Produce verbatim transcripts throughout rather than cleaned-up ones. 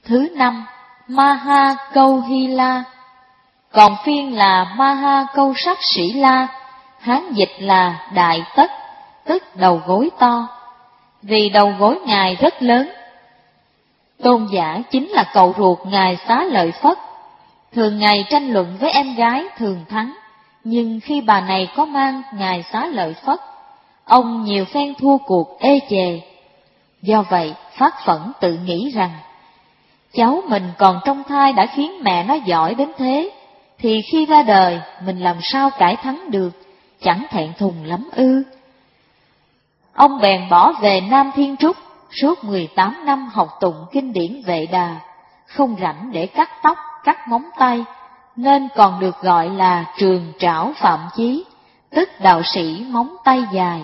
Thứ năm, Maha Câu Hy La. Còn phiên là Maha Câu Sắc Sĩ La, Hán dịch là Đại Tất, tức đầu gối to, vì đầu gối Ngài rất lớn. Tôn giả chính là cậu ruột Ngài Xá Lợi Phất. Thường Ngài tranh luận với em gái thường thắng, nhưng khi bà này có mang Ngài Xá Lợi Phất, ông nhiều phen thua cuộc ê chề. Do vậy, phát phẫn tự nghĩ rằng, cháu mình còn trong thai đã khiến mẹ nó giỏi đến thế, thì khi ra đời mình làm sao cải thắng được, chẳng thẹn thùng lắm ư. Ông bèn bỏ về Nam Thiên Trúc, suốt mười tám năm học tụng kinh điển Vệ Đà, không rảnh để cắt tóc, cắt móng tay, nên còn được gọi là Trường Trảo Phạm Chí, tức đạo sĩ móng tay dài.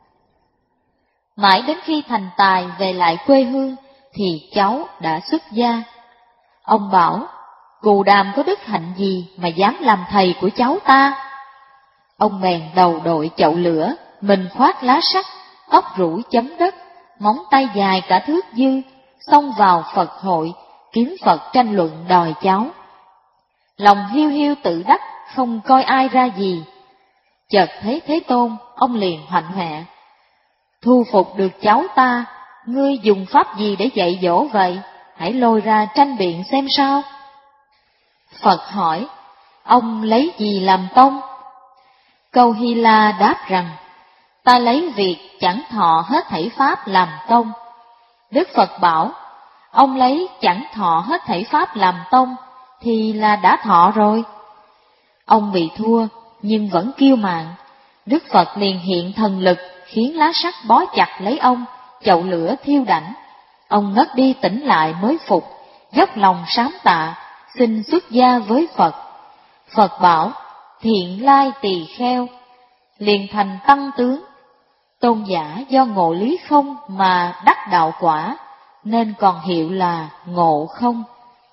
Mãi đến khi thành tài về lại quê hương, thì cháu đã xuất gia. Ông bảo, Cù Đàm có đức hạnh gì mà dám làm thầy của cháu ta? Ông bèn đầu đội chậu lửa, mình khoác lá sắt, tóc rủ chấm đất, móng tay dài cả thước dư, xông vào Phật hội, kiếm Phật tranh luận đòi cháu. Lòng hiu hiu tự đắc, không coi ai ra gì. Chợt thấy Thế Tôn, ông liền hoạnh hoẹ, thu phục được cháu ta, ngươi dùng pháp gì để dạy dỗ vậy? Hãy lôi ra tranh biện xem sao. Phật hỏi, ông lấy gì làm tông? Câu Hy La đáp rằng, ta lấy việc chẳng thọ hết thảy pháp làm tông. Đức Phật bảo, ông lấy chẳng thọ hết thảy pháp làm tông, thì là đã thọ rồi. Ông bị thua, nhưng vẫn kiêu mạn. Đức Phật liền hiện thần lực, khiến lá sắt bó chặt lấy ông, chậu lửa thiêu đảnh. Ông ngất đi tỉnh lại mới phục, dốc lòng sám tạ, xin xuất gia với Phật. Phật bảo, thiện lai tỳ kheo, liền thành tăng tướng. Tôn giả do ngộ lý không mà đắc đạo quả, nên còn hiệu là Ngộ Không.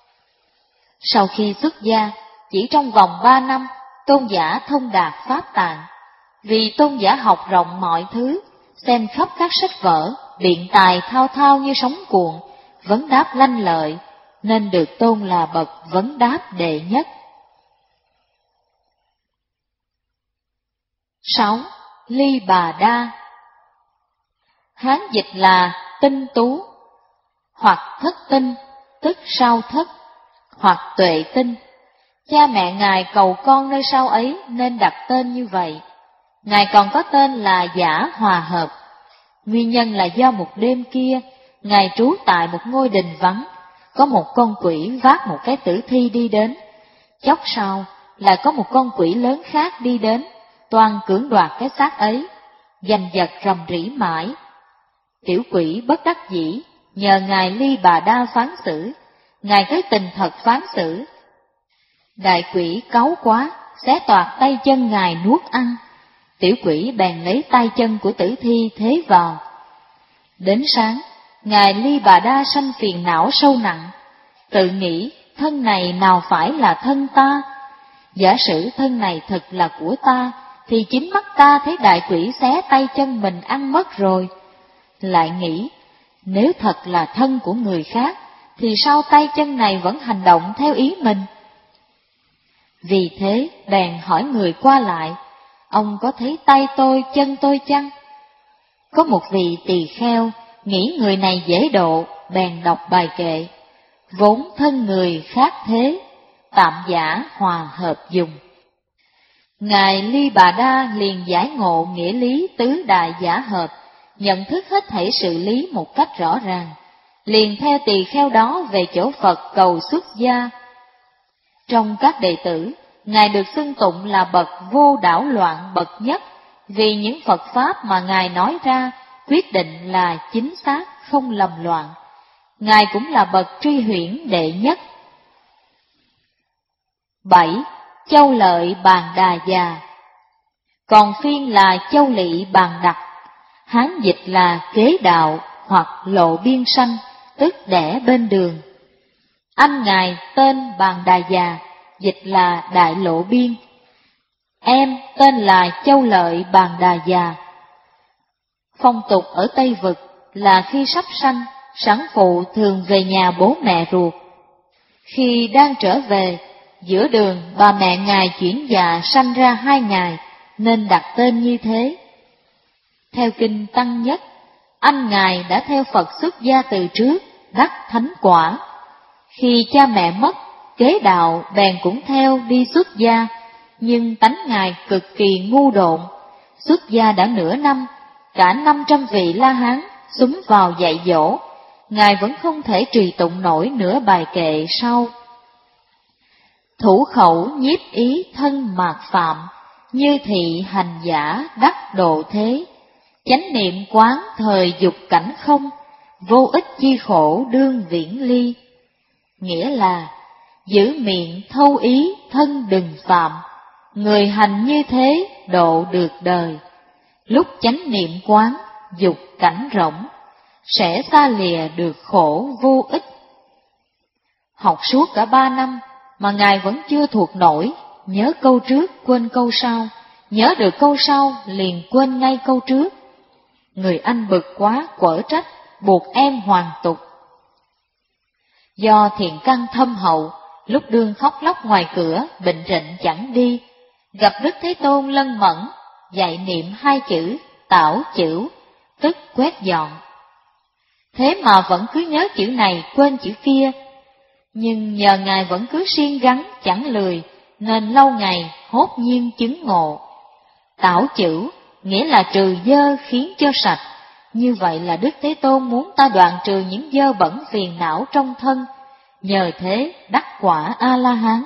Sau khi xuất gia, chỉ trong vòng ba năm, tôn giả thông đạt pháp tạng. Vì tôn giả học rộng mọi thứ, xem khắp các sách vở, biện tài thao thao như sóng cuộn, vấn đáp lanh lợi, nên được tôn là bậc vấn đáp đệ nhất. Sáu. Ly Bà Đa. Hán dịch là tinh tú, hoặc thất tinh, tức sao thất, hoặc tuệ tinh. Cha mẹ Ngài cầu con nơi sau ấy nên đặt tên như vậy. Ngài còn có tên là Giả Hòa Hợp. Nguyên nhân là do một đêm kia, Ngài trú tại một ngôi đình vắng, có một con quỷ vác một cái tử thi đi đến. Chốc sau là có một con quỷ lớn khác đi đến, toan cưỡng đoạt cái xác ấy, giành giật rầm rĩ mãi. Tiểu quỷ bất đắc dĩ, nhờ Ngài Ly Bà Đa phán xử. Ngài thấy tình thật phán xử. Đại quỷ cáu quá, xé toạc tay chân Ngài nuốt ăn. Tiểu quỷ bèn lấy tay chân của tử thi thế vào. Đến sáng, Ngài Ly Bà Đa sanh phiền não sâu nặng, tự nghĩ thân này nào phải là thân ta. Giả sử thân này thật là của ta, thì chính mắt ta thấy đại quỷ xé tay chân mình ăn mất rồi. Lại nghĩ, nếu thật là thân của người khác, thì sao tay chân này vẫn hành động theo ý mình? Vì thế bèn hỏi người qua lại, ông có thấy tay tôi chân tôi chăng? Có một vị tỳ kheo nghĩ người này dễ độ, bèn đọc bài kệ, vốn thân người khác thế, tạm giả hòa hợp dùng. Ngài Ly Bà Đa liền giải ngộ nghĩa lý tứ đại giả hợp, nhận thức hết thảy sự lý một cách rõ ràng, liền theo tỳ kheo đó về chỗ Phật cầu xuất gia. Trong các đệ tử, Ngài được xưng tụng là bậc vô đảo loạn bậc nhất, vì những Phật Pháp mà Ngài nói ra quyết định là chính xác, không lầm loạn. Ngài cũng là bậc tri huyễn đệ nhất. Bảy. Châu Lợi Bàn Đà Già. Còn phiên là Châu Lị Bàn Đặc, Hán dịch là kế đạo hoặc lộ biên sanh, tức đẻ bên đường. Anh Ngài tên Bàn Đà Già, dịch là Đại Lộ Biên. Em tên là Châu Lợi Bàn Đà Già. Phong tục ở Tây Vực là khi sắp sanh, sản phụ thường về nhà bố mẹ ruột, Khi đang trở về, giữa đường bà mẹ Ngài chuyển dạ sanh ra hai Ngài, nên đặt tên như thế. Theo kinh Tăng Nhất, anh Ngài đã theo Phật xuất gia từ trước, đắc thánh quả. Khi cha mẹ mất, kế đạo bèn cũng theo đi xuất gia, nhưng tánh Ngài cực kỳ ngu độn. Xuất gia đã nửa năm, cả năm trăm vị La Hán xúm vào dạy dỗ, Ngài vẫn không thể trì tụng nổi nửa bài kệ sau. Thủ khẩu nhiếp ý thân mạt phạm, như thị hành giả đắc độ thế. Chánh niệm quán thời dục cảnh không, vô ích chi khổ đương viễn ly. Nghĩa là, giữ miệng thâu ý thân đừng phạm, người hành như thế độ được đời. Lúc chánh niệm quán, dục cảnh rỗng, sẽ xa lìa được khổ vô ích. Học suốt cả ba năm mà Ngài vẫn chưa thuộc nổi, nhớ câu trước quên câu sau, nhớ được câu sau liền quên ngay câu trước. Người anh bực quá quở trách, buộc em hoàn tục. Do thiện căn thâm hậu, lúc đương khóc lóc ngoài cửa, bệnh rịnh chẳng đi, gặp Đức Thế Tôn lân mẫn, dạy niệm hai chữ tảo chữ, tức quét dọn. Thế mà vẫn cứ nhớ chữ này quên chữ kia, nhưng nhờ Ngài vẫn cứ siêng gắng chẳng lười, nên lâu ngày hốt nhiên chứng ngộ. Tảo chữ nghĩa là trừ dơ khiến cho sạch, như vậy là Đức Thế Tôn muốn ta đoạn trừ những dơ bẩn phiền não trong thân, nhờ thế đắc quả A-la-hán.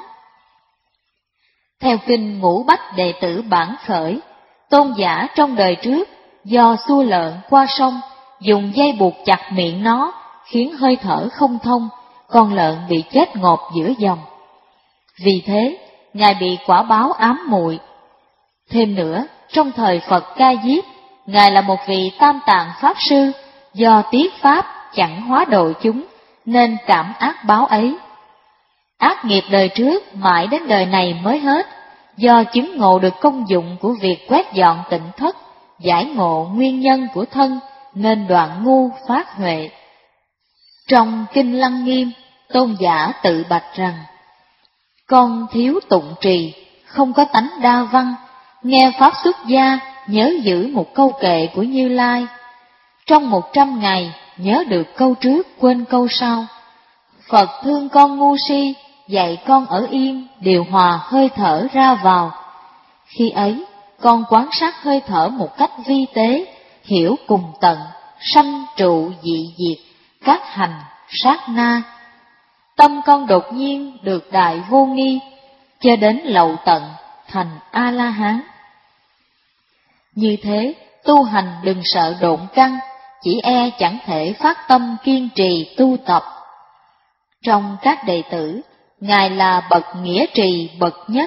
Theo kinh Ngũ Bách Đệ Tử Bản Khởi, tôn giả trong đời trước do xua lợn qua sông, dùng dây buộc chặt miệng nó, khiến hơi thở không thông, con lợn bị chết ngộp giữa dòng. Vì thế, Ngài bị quả báo ám muội. Thêm nữa, trong thời Phật Ca Diếp, Ngài là một vị tam tạng Pháp Sư, do tiết Pháp chẳng hóa độ chúng, nên cảm ác báo ấy. Ác nghiệp đời trước mãi đến đời này mới hết, do chứng ngộ được công dụng của việc quét dọn tịnh thất, giải ngộ nguyên nhân của thân, nên đoạn ngu phát huệ. Trong Kinh Lăng Nghiêm, tôn giả tự bạch rằng, con thiếu tụng trì, không có tánh đa văn, nghe Pháp xuất gia, nhớ giữ một câu kệ của Như Lai. Trong một trăm ngày, nhớ được câu trước quên câu sau. Phật thương con ngu si, dạy con ở yên, điều hòa hơi thở ra vào. Khi ấy, con quan sát hơi thở một cách vi tế, hiểu cùng tận, sanh trụ dị diệt, các hành, sát na. Tâm con đột nhiên được đại vô nghi, cho đến lậu tận, thành A-la-hán. Như thế, tu hành đừng sợ độn căn, chỉ e chẳng thể phát tâm kiên trì tu tập. Trong các đệ tử, Ngài là bậc nghĩa trì bậc nhất.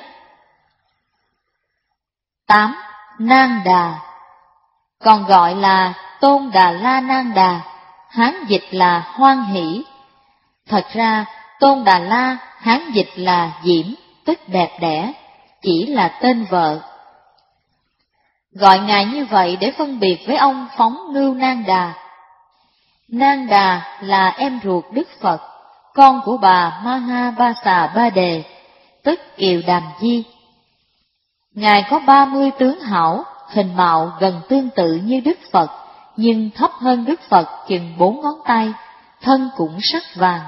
tám. Nang Đà, còn gọi là Tôn Đà La Nang Đà, Hán dịch là hoan hỷ. Thật ra, Tôn Đà La Hán dịch là diễm, tức đẹp đẽ, chỉ là tên vợ. Gọi Ngài như vậy để phân biệt với ông Phóng Ngưu Nang Đà. Nang Đà là em ruột Đức Phật, con của bà Maha Ba Xà Ba Đề, tức Kiều Đàm Di. Ngài có ba mươi tướng hảo, hình mạo gần tương tự như Đức Phật, nhưng thấp hơn Đức Phật chừng bốn ngón tay, thân cũng sắc vàng.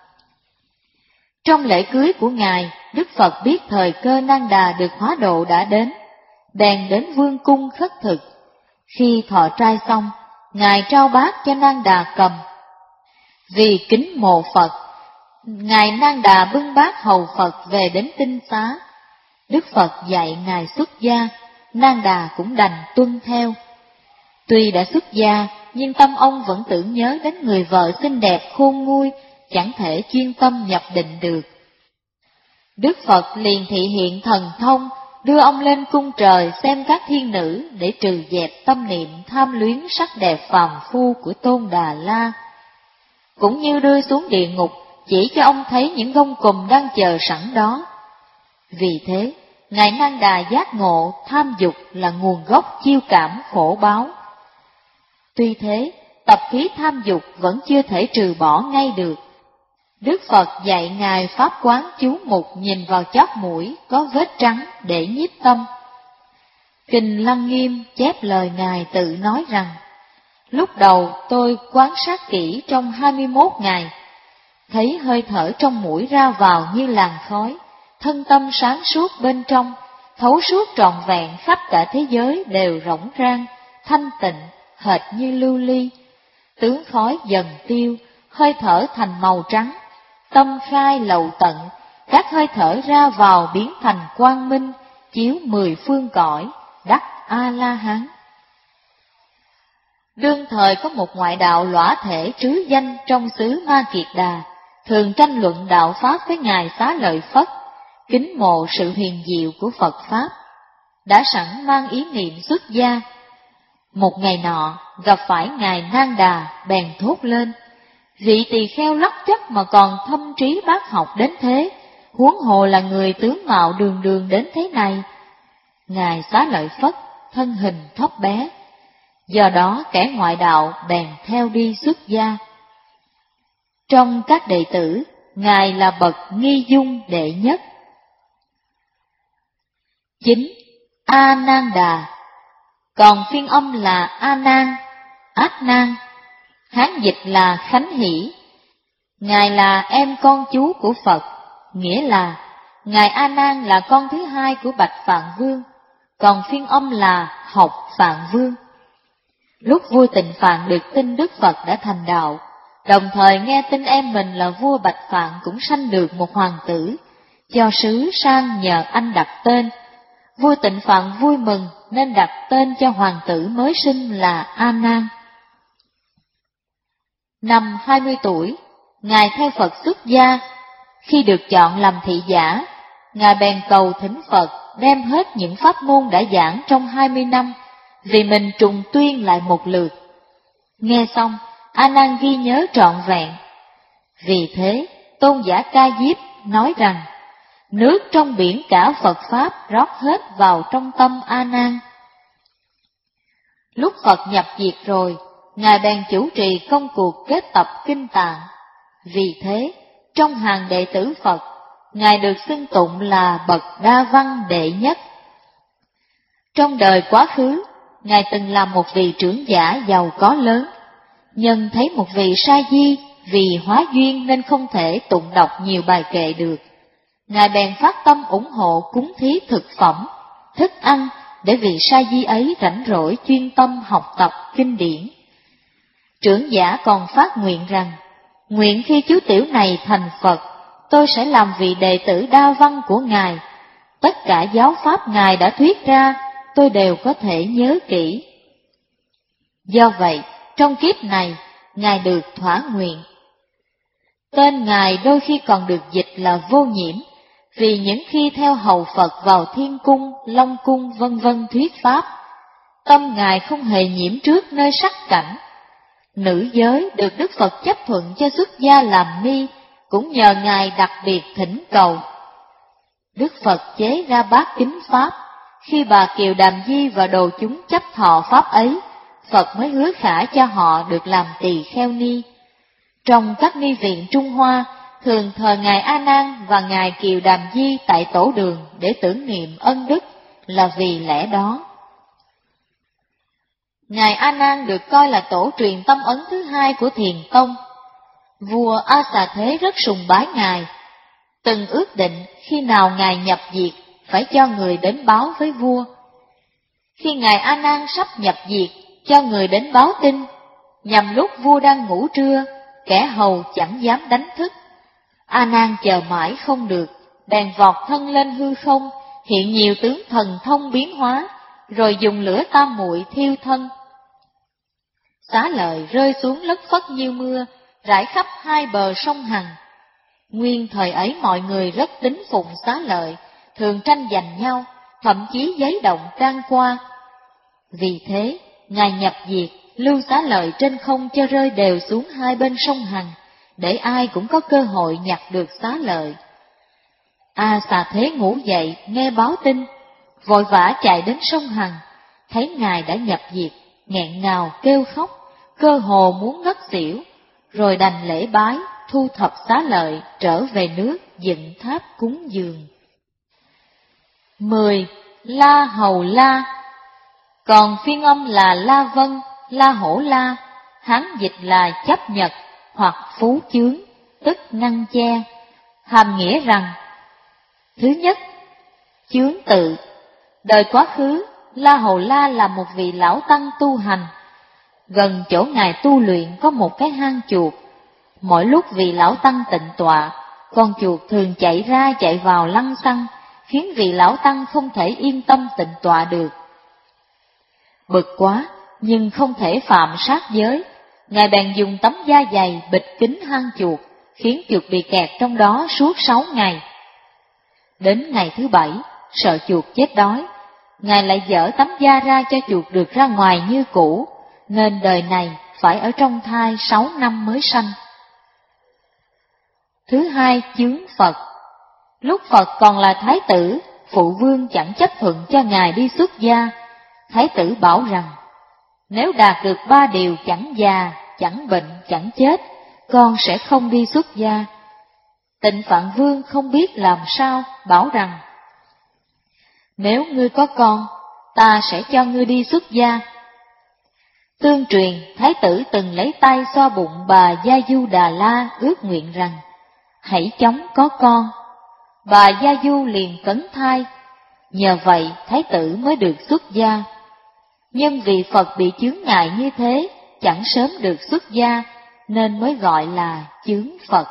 Trong lễ cưới của Ngài, Đức Phật biết thời cơ Nang Đà được hóa độ đã đến, bèn đến vương cung khất thực. Khi thọ trai xong, Ngài trao bát cho Nang Đà cầm. Vì kính mộ Phật, Ngài Nang Đà bưng bát hầu Phật về đến tinh xá. Đức Phật dạy Ngài xuất gia, Nang Đà cũng đành tuân theo. Tuy đã xuất gia, nhưng tâm ông vẫn tưởng nhớ đến người vợ xinh đẹp khôn nguôi, chẳng thể chuyên tâm nhập định được. Đức Phật liền thị hiện thần thông, đưa ông lên cung trời xem các thiên nữ để trừ dẹp tâm niệm tham luyến sắc đẹp phàm phu của Tôn Đà La. Cũng như đưa xuống địa ngục, chỉ cho ông thấy những gông cùm đang chờ sẵn đó. Vì thế, Ngài Nang Đà giác ngộ tham dục là nguồn gốc chiêu cảm khổ báo. Tuy thế, tập khí tham dục vẫn chưa thể trừ bỏ ngay được. Đức Phật dạy Ngài Pháp Quán chú mục nhìn vào chóp mũi có vết trắng để nhiếp tâm. Kinh Lăng Nghiêm chép lời Ngài tự nói rằng, lúc đầu tôi quan sát kỹ trong hai mươi mốt ngày, thấy hơi thở trong mũi ra vào như làn khói, thân tâm sáng suốt bên trong, thấu suốt trọn vẹn khắp cả thế giới đều rỗng rang, thanh tịnh, hệt như lưu ly. Tướng khói dần tiêu, hơi thở thành màu trắng, tâm khai lậu tận, các hơi thở ra vào biến thành quang minh, chiếu mười phương cõi, đắc A-la-hán. Đương thời có một ngoại đạo lõa thể trứ danh trong xứ Ma Kiệt Đà, thường tranh luận đạo Pháp với Ngài Xá Lợi Phất, kính mộ sự huyền diệu của Phật Pháp, đã sẵn mang ý niệm xuất gia. Một ngày nọ, gặp phải Ngài Nang Đà, bèn thốt lên, vị tỳ kheo lắc chắc mà còn thâm trí bác học đến thế, huống hồ là người tướng mạo đường đường đến thế này. Ngài Xá Lợi Phất, thân hình thấp bé, do đó kẻ ngoại đạo bèn theo đi xuất gia. Trong các đệ tử, Ngài là bậc nghi dung đệ nhất. Chính A Nan Đà, còn phiên âm là A Nan, Át Nan, Hán dịch là Khánh Hỷ. Ngài là em con chú của Phật, nghĩa là Ngài A Nan là con thứ hai của Bạch Phạn Vương, còn phiên âm là Học Phạn Vương. Lúc vua Tịnh Phạn được tin Đức Phật đã thành đạo, đồng thời nghe tin em mình là vua Bạch Phạn cũng sanh được một hoàng tử, cho sứ sang nhờ anh đặt tên. Vua Tịnh Phạn vui mừng nên đặt tên cho hoàng tử mới sinh là A Nan. Năm hai mươi tuổi, Ngài theo Phật xuất gia. Khi được chọn làm thị giả, Ngài bèn cầu thỉnh Phật đem hết những pháp môn đã giảng trong hai mươi năm, vì mình trùng tuyên lại một lượt. Nghe xong, A Nan ghi nhớ trọn vẹn. Vì thế, tôn giả Ca Diếp nói rằng, nước trong biển cả Phật Pháp rót hết vào trong tâm A Nan. Lúc Phật nhập diệt rồi, Ngài bèn chủ trì công cuộc kết tập kinh tạng. Vì thế, trong hàng đệ tử Phật, Ngài được xưng tụng là bậc đa văn đệ nhất. Trong đời quá khứ, Ngài từng làm một vị trưởng giả giàu có lớn. Nhân thấy một vị sa di vì hóa duyên nên không thể tụng đọc nhiều bài kệ được. Ngài bèn phát tâm ủng hộ cúng thí thực phẩm, thức ăn để vị sa di ấy rảnh rỗi chuyên tâm học tập kinh điển. Trưởng giả còn phát nguyện rằng, nguyện khi chú tiểu này thành Phật, tôi sẽ làm vị đệ tử đa văn của Ngài. Tất cả giáo pháp Ngài đã thuyết ra, tôi đều có thể nhớ kỹ. Do vậy, trong kiếp này, Ngài được thỏa nguyện. Tên Ngài đôi khi còn được dịch là Vô Nhiễm, vì những khi theo hầu Phật vào Thiên Cung, Long Cung vân vân thuyết pháp, tâm Ngài không hề nhiễm trước nơi sắc cảnh. Nữ giới được Đức Phật chấp thuận cho xuất gia làm ni, cũng nhờ Ngài đặc biệt thỉnh cầu. Đức Phật chế ra bát kính pháp, khi bà Kiều Đàm Di và đồ chúng chấp thọ pháp ấy, Phật mới hứa khả cho họ được làm tỳ kheo ni. Trong các ni viện Trung Hoa, thường thờ Ngài A Nan và Ngài Kiều Đàm Di tại tổ đường để tưởng niệm ân đức, là vì lẽ đó. Ngài A Nan được coi là tổ truyền tâm ấn thứ hai của Thiền Tông. Vua A Xà Thế rất sùng bái Ngài, từng ước định khi nào Ngài nhập diệt phải cho người đến báo với vua. Khi Ngài A Nan sắp nhập diệt, cho người đến báo tin, nhằm lúc vua đang ngủ trưa, kẻ hầu chẳng dám đánh thức. A Nan chờ mãi không được, bèn vọt thân lên hư không, hiện nhiều tướng thần thông biến hóa, rồi dùng lửa tam muội thiêu thân. Xá lợi rơi xuống lất phất như mưa, rải khắp hai bờ sông Hằng. Nguyên thời ấy mọi người rất tín phụng Xá lợi, thường tranh giành nhau, thậm chí giấy động trang qua. Vì thế, Ngài nhập diệt, lưu Xá lợi trên không cho rơi đều xuống hai bên sông Hằng, để ai cũng có cơ hội nhặt được Xá lợi. A Xà Thế ngủ dậy, nghe báo tin, vội vã chạy đến sông Hằng, thấy Ngài đã nhập diệt, nghẹn ngào kêu khóc, cơ hồ muốn ngất xỉu, rồi đành lễ bái, thu thập xá lợi, trở về nước dựng tháp cúng dường. Mười. La Hầu La. Còn phiên âm là La Vân, La Hổ La, Hán dịch là chấp nhật hoặc phú chướng, tức ngăn che, hàm nghĩa rằng: thứ nhất, chướng tự. Đời quá khứ, La Hầu La là một vị lão tăng tu hành. Gần chỗ ngài tu luyện có một cái hang chuột. Mỗi lúc vị lão tăng tịnh tọa, con chuột thường chạy ra chạy vào lăng xăng, khiến vị lão tăng không thể yên tâm tịnh tọa được. Bực quá, nhưng không thể phạm sát giới, ngài bèn dùng tấm da dày bịt kín hang chuột, khiến chuột bị kẹt trong đó suốt sáu ngày. Đến ngày thứ bảy, sợ chuột chết đói, ngài lại dỡ tấm da ra cho chuột được ra ngoài như cũ, nên đời này phải ở trong thai sáu năm mới sanh. Thứ hai, chướng Phật. Lúc Phật còn là thái tử, phụ vương chẳng chấp thuận cho ngài đi xuất gia. Thái tử bảo rằng: nếu đạt được ba điều chẳng già, chẳng bệnh, chẳng chết, con sẽ không đi xuất gia. Tịnh Phạn Vương không biết làm sao, bảo rằng: nếu ngươi có con, ta sẽ cho ngươi đi xuất gia. Tương truyền, thái tử từng lấy tay xoa bụng bà Gia Du Đà La, ước nguyện rằng: hãy chóng có con. Bà Gia Du liền cấn thai, nhờ vậy thái tử mới được xuất gia. Nhưng vì Phật bị chướng ngại như thế, chẳng sớm được xuất gia, nên mới gọi là chướng Phật.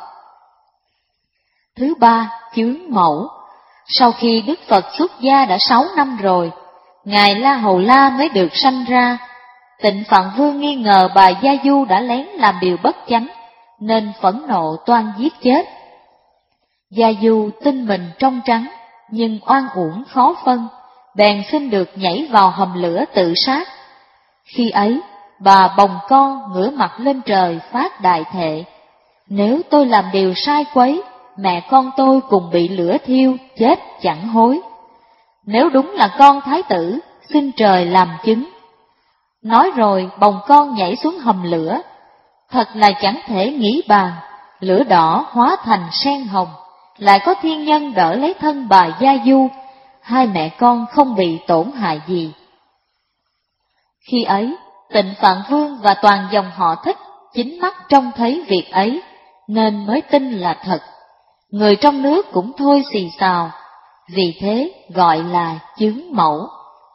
Thứ ba, chướng Mẫu. Sau khi Đức Phật xuất gia đã sáu năm rồi, ngài La Hầu La mới được sanh ra. Tịnh Phạn Vương nghi ngờ bà Gia Du đã lén làm điều bất chánh, nên phẫn nộ toan giết chết. Gia Du tin mình trong trắng, nhưng oan uổng khó phân, bèn xin được nhảy vào hầm lửa tự sát. Khi ấy, bà bồng con ngửa mặt lên trời phát đại thệ: nếu tôi làm điều sai quấy, mẹ con tôi cùng bị lửa thiêu, chết chẳng hối. Nếu đúng là con thái tử, xin trời làm chứng. Nói rồi bồng con nhảy xuống hầm lửa. Thật là chẳng thể nghĩ bàn, lửa đỏ hóa thành sen hồng, lại có thiên nhân đỡ lấy thân bà Gia Du, hai mẹ con không bị tổn hại gì. Khi ấy, Tịnh Phạn Vương và toàn dòng họ Thích chính mắt trông thấy việc ấy, nên mới tin là thật. Người trong nước cũng thôi xì xào, vì thế gọi là chướng Mẫu.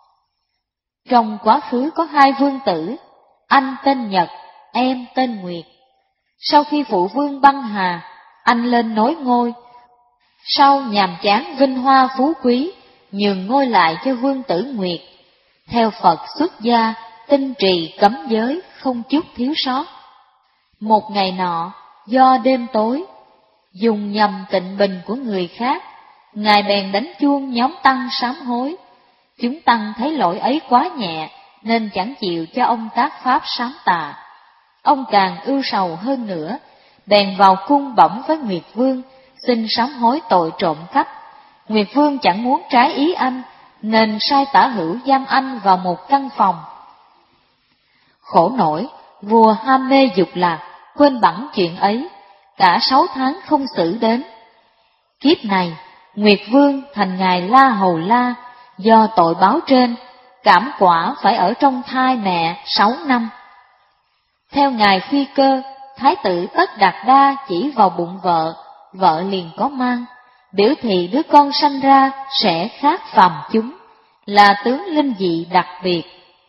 Trong quá khứ có hai vương tử, anh tên Nhật, em tên Nguyệt. Sau khi phụ vương băng hà, anh lên nối ngôi. Sau nhàm chán vinh hoa phú quý, nhường ngôi lại cho vương tử Nguyệt. Theo Phật xuất gia, tinh trì cấm giới, không chút thiếu sót. Một ngày nọ, do đêm tối, dùng nhầm tịnh bình của người khác, ngài bèn đánh chuông nhóm tăng sám hối. Chúng tăng thấy lỗi ấy quá nhẹ, nên chẳng chịu cho ông tác pháp sám tà. Ông càng ưu sầu hơn nữa, bèn vào cung bẩm với Nguyệt Vương, xin sám hối tội trộm cắp. Nguyệt Vương chẳng muốn trái ý anh, nên sai tả hữu giam anh vào một căn phòng. Khổ nổi, vua ham mê dục lạc, quên bẵng chuyện ấy, cả sáu tháng không xử đến. Kiếp này, Nguyệt Vương thành ngài La Hầu La, do tội báo trên, cảm quả phải ở trong thai mẹ sáu năm. Theo ngài Phi Cơ, thái tử Tất Đạt Đa chỉ vào bụng vợ, vợ liền có mang, biểu thị đứa con sanh ra sẽ khác phàm chúng, là tướng linh dị đặc biệt.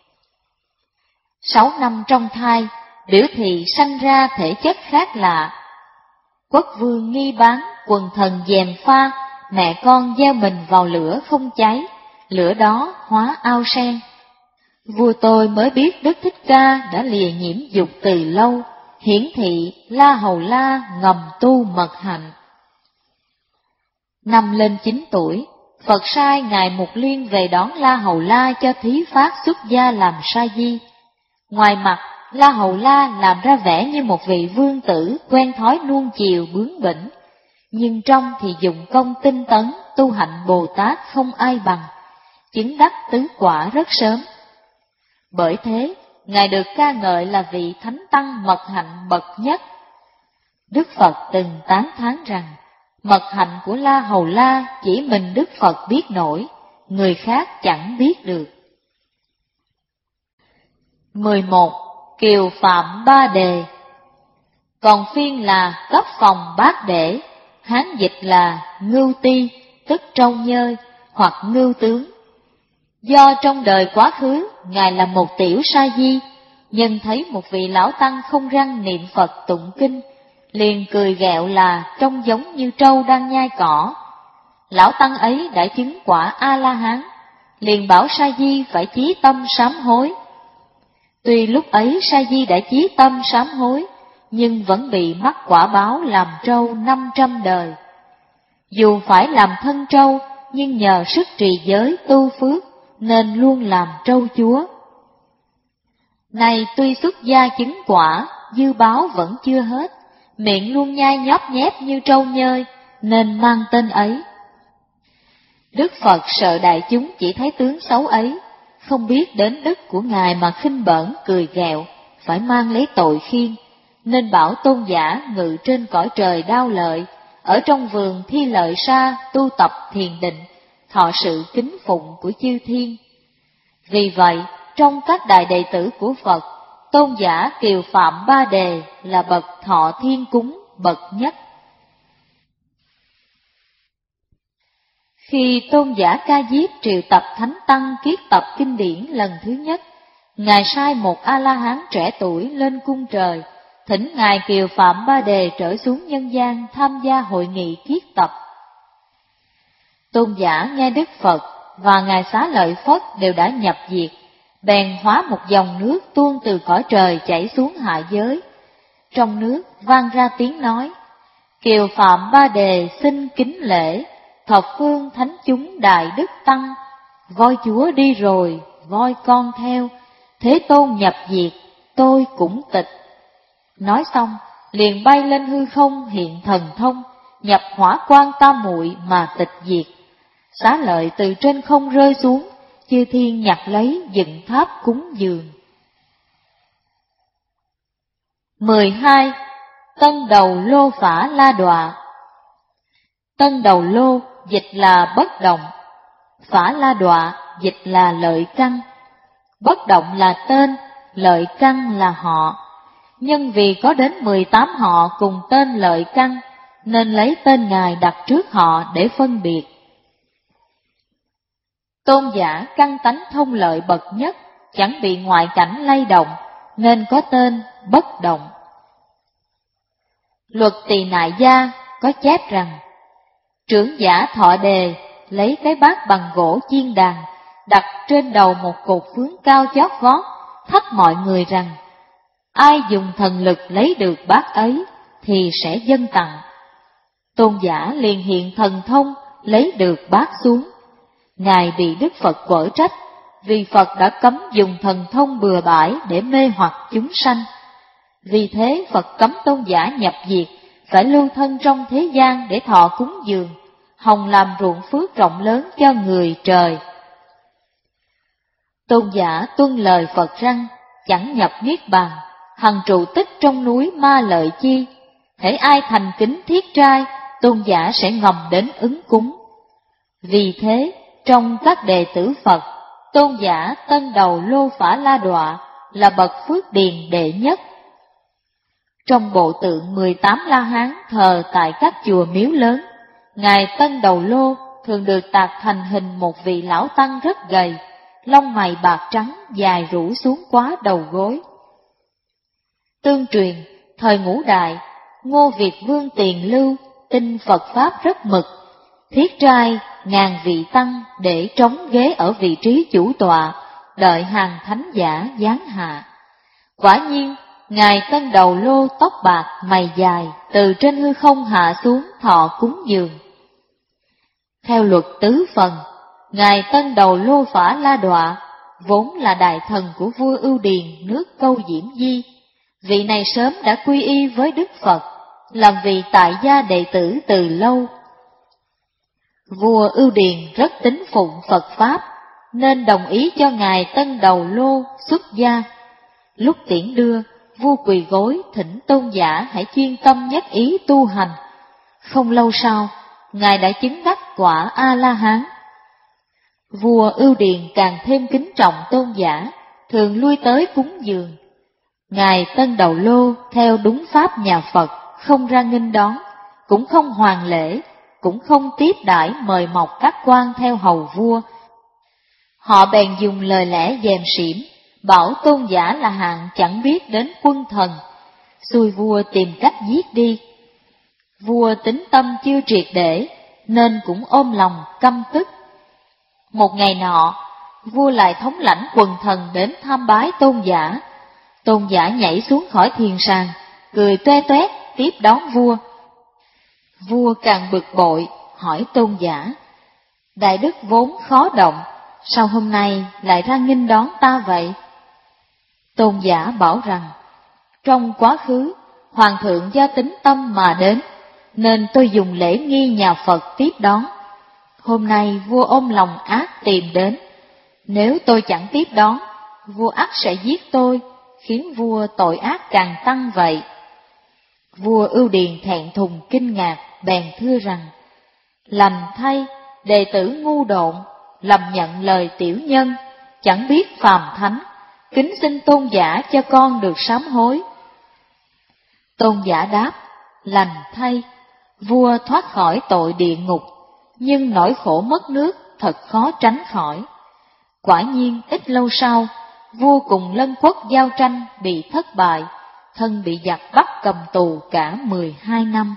Sáu năm trong thai, biểu thị sanh ra thể chất khác lạ. Quốc vương nghi bán, quần thần gièm pha, mẹ con gieo mình vào lửa không cháy, lửa đó hóa ao sen. Vua tôi mới biết Đức Thích Ca đã lìa nhiễm dục từ lâu, hiển thị La Hầu La ngầm tu mật hạnh. Năm lên chín tuổi, Phật sai ngài Mục Liên về đón La Hầu La cho thí phát xuất gia làm sa di. Ngoài mặt, La Hầu La làm ra vẻ như một vị vương tử quen thói nuông chiều bướng bỉnh, nhưng trong thì dụng công tinh tấn, tu hạnh Bồ Tát không ai bằng, chứng đắc tứ quả rất sớm. Bởi thế, ngài được ca ngợi là vị thánh tăng mật hạnh bậc nhất. Đức Phật từng tán thán rằng, mật hạnh của La Hầu La chỉ mình Đức Phật biết nổi, người khác chẳng biết được. mười một. Kiều Phạm Ba Đề. Còn phiên là cấp phòng bát để, Hán dịch là ngưu ti, tức trâu nhơi, hoặc ngưu tướng. Do trong đời quá khứ, Ngài là một tiểu sa di, nhân thấy một vị lão tăng không răng niệm Phật tụng kinh, liền cười ghẹo là trông giống như trâu đang nhai cỏ. Lão tăng ấy đã chứng quả A-la-hán, liền bảo sa di phải chí tâm sám hối. Tuy lúc ấy sa di đã chí tâm sám hối, nhưng vẫn bị mắc quả báo làm trâu năm trăm đời. Dù phải làm thân trâu, nhưng nhờ sức trì giới tu phước, nên luôn làm trâu chúa. Này tuy xuất gia chứng quả, dư báo vẫn chưa hết, miệng luôn nhai nhóp nhép như trâu nhơi, nên mang tên ấy. Đức Phật sợ đại chúng chỉ thấy tướng xấu ấy, không biết đến đức của Ngài mà khinh bỡn cười ghẹo, phải mang lấy tội khiên, nên bảo tôn giả ngự trên cõi trời đao lợi, ở trong vườn Thi Lợi Sa tu tập thiền định, thọ sự kính phụng của chư thiên. Vì vậy, trong các đại đệ tử của Phật, tôn giả Kiều Phạm Ba Đề là bậc thọ thiên cúng bậc nhất. Khi tôn giả Ca Diếp triệu tập thánh tăng kiết tập kinh điển lần thứ nhất, Ngài sai một A-la-hán trẻ tuổi lên cung trời, thỉnh Ngài Kiều Phạm Ba Đề trở xuống nhân gian tham gia hội nghị kiết tập. Tôn giả nghe Đức Phật và Ngài Xá Lợi Phất đều đã nhập diệt, bèn hóa một dòng nước tuôn từ cõi trời chảy xuống hạ giới. Trong nước vang ra tiếng nói, Kiều Phạm Ba Đề xin kính lễ, thập phương thánh chúng đại đức tăng, voi chúa đi rồi, voi con theo, Thế Tôn nhập diệt, tôi cũng tịch. Nói xong, liền bay lên hư không hiện thần thông, nhập hỏa quan tam muội mà tịch diệt. Xá Lợi từ trên không rơi xuống, chư thiên nhặt lấy dựng tháp cúng dường. mười hai. Tân Đầu Lô Phả La Đọa. Tân Đầu Lô dịch là bất động, Phả La Đọa dịch là lợi căn. Bất động là tên, lợi căn là họ. Nhưng vì có đến mười tám họ cùng tên lợi căn, nên lấy tên Ngài đặt trước họ để phân biệt. Tôn giả căn tánh thông lợi bậc nhất, chẳng bị ngoại cảnh lay động, nên có tên bất động. Luật Tỳ Nại Gia có chép rằng, trưởng giả Thọ Đề lấy cái bát bằng gỗ chiên đàn, đặt trên đầu một cột phướng cao chót vót, thách mọi người rằng, ai dùng thần lực lấy được bát ấy, thì sẽ dâng tặng. Tôn giả liền hiện thần thông, lấy được bát xuống. Ngài bị Đức Phật quở trách, vì Phật đã cấm dùng thần thông bừa bãi để mê hoặc chúng sanh. Vì thế Phật cấm tôn giả nhập diệt, phải lưu thân trong thế gian để thọ cúng dường, hòng làm ruộng phước rộng lớn cho người trời. Tôn giả tuân lời Phật rằng, chẳng nhập niết bàn, hằng trụ tích trong núi Ma Lợi Chi. Hễ ai thành kính thiết trai, tôn giả sẽ ngầm đến ứng cúng. Vì thế, trong các đệ tử Phật, tôn giả Tân Đầu Lô Phả La Đọa là bậc phước điền đệ nhất. Trong bộ tượng mười tám La Hán thờ tại các chùa miếu lớn, Ngài Tân Đầu Lô thường được tạc thành hình một vị lão tăng rất gầy, lông mày bạc trắng dài rủ xuống quá đầu gối. Tương truyền, thời Ngũ Đại, Ngô Việt Vương Tiền Lưu tin Phật Pháp rất mực, thiết trai ngàn vị tăng để trống ghế ở vị trí chủ tọa, đợi hàng thánh giả giáng hạ. Quả nhiên, Ngài Tân Đầu Lô tóc bạc mày dài từ trên hư không hạ xuống thọ cúng dường. Theo luật tứ phần, Ngài Tân Đầu Lô Phả La Đọa vốn là đại thần của vua Ưu Điền nước Câu Diễm Di. Vị này sớm đã quy y với Đức Phật, làm vị tại gia đệ tử từ lâu. Vua Ưu Điền rất tín phụng Phật Pháp, nên đồng ý cho Ngài Tân Đầu Lô xuất gia. Lúc tiễn đưa, vua quỳ gối thỉnh Tôn Giả hãy chuyên tâm nhất ý tu hành. Không lâu sau, ngài đã chứng đắc quả A-la-hán. Vua Ưu Điền càng thêm kính trọng Tôn Giả, thường lui tới cúng dường. Ngài Tân Đầu Lô theo đúng pháp nhà Phật, không ra nghênh đón, cũng không hoàn lễ, cũng không tiếp đãi mời mọc các quan theo hầu vua. Họ bèn dùng lời lẽ dèm xỉm, bảo Tôn Giả là hạng chẳng biết đến quân thần, xui vua tìm cách giết đi. Vua tính tâm chưa triệt để, nên cũng ôm lòng căm tức. Một ngày nọ, vua lại thống lãnh quần thần đến tham bái Tôn Giả. Tôn Giả nhảy xuống khỏi thiền sàng, cười toe toét tiếp đón vua. Vua càng bực bội, hỏi Tôn Giả: Đại đức vốn khó động, sao hôm nay lại ra nghênh đón ta vậy? Tôn Giả bảo rằng: Trong quá khứ, Hoàng thượng do tính tâm mà đến, nên tôi dùng lễ nghi nhà Phật tiếp đón. Hôm nay vua ôm lòng ác tìm đến, nếu tôi chẳng tiếp đón, vua ắt sẽ giết tôi, khiến vua tội ác càng tăng vậy. Vua Ưu Điền thẹn thùng kinh ngạc, bèn thưa rằng: Lành thay, đệ tử ngu độn, lầm nhận lời tiểu nhân, chẳng biết phàm thánh, kính xin Tôn Giả cho con được sám hối. Tôn Giả đáp: Lành thay, vua thoát khỏi tội địa ngục, nhưng nỗi khổ mất nước thật khó tránh khỏi. Quả nhiên ít lâu sau, vua cùng Lân Khuất giao tranh bị thất bại, thân bị giặc bắt cầm tù cả mười hai năm.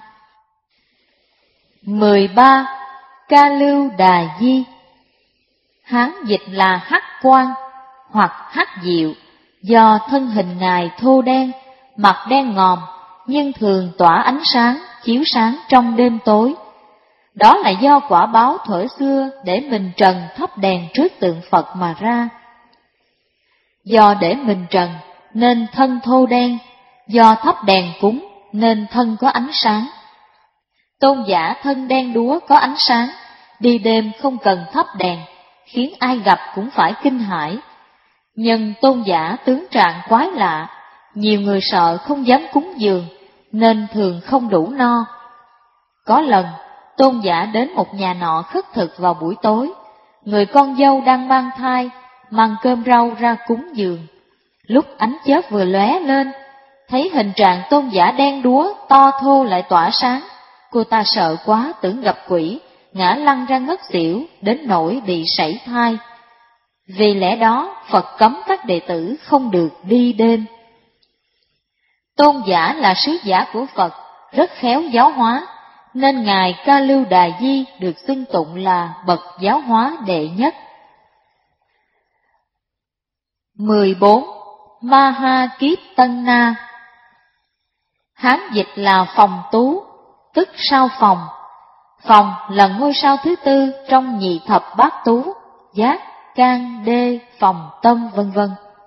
mười ba. Ca Lưu Đà Di. Hán dịch là Hắc Quan hoặc Hắc Diệu, do thân hình ngài thô đen, mặt đen ngòm, nhưng thường tỏa ánh sáng, chiếu sáng trong đêm tối. Đó là do quả báo thuở xưa để mình trần thắp đèn trước tượng Phật mà ra. Do để mình trần nên thân thô đen, do thắp đèn cúng nên thân có ánh sáng. Tôn Giả thân đen đúa có ánh sáng, đi đêm không cần thắp đèn, khiến ai gặp cũng phải kinh hãi. Nhưng Tôn Giả tướng trạng quái lạ, nhiều người sợ không dám cúng dường, nên thường không đủ no. Có lần, Tôn Giả đến một nhà nọ khất thực vào buổi tối, người con dâu đang mang thai, mang cơm rau ra cúng dường. Lúc ánh chớp vừa lóe lên, thấy hình trạng Tôn Giả đen đúa, to thô lại tỏa sáng, cô ta sợ quá tưởng gặp quỷ, ngã lăn ra ngất xỉu, đến nỗi bị sảy thai. Vì lẽ đó, Phật cấm các đệ tử không được đi đêm. Tôn Giả là sứ giả của Phật, rất khéo giáo hóa, nên ngài Ca Lưu Đà Di được xưng tụng là bậc giáo hóa đệ nhất. mười bốn. Ma Ha Kiếp Tân Na. Hán dịch là phòng tú, tức sao phòng. Phòng là ngôi sao thứ tư trong nhị thập bát tú, giác, can, đê, phòng, tâm, vân vân.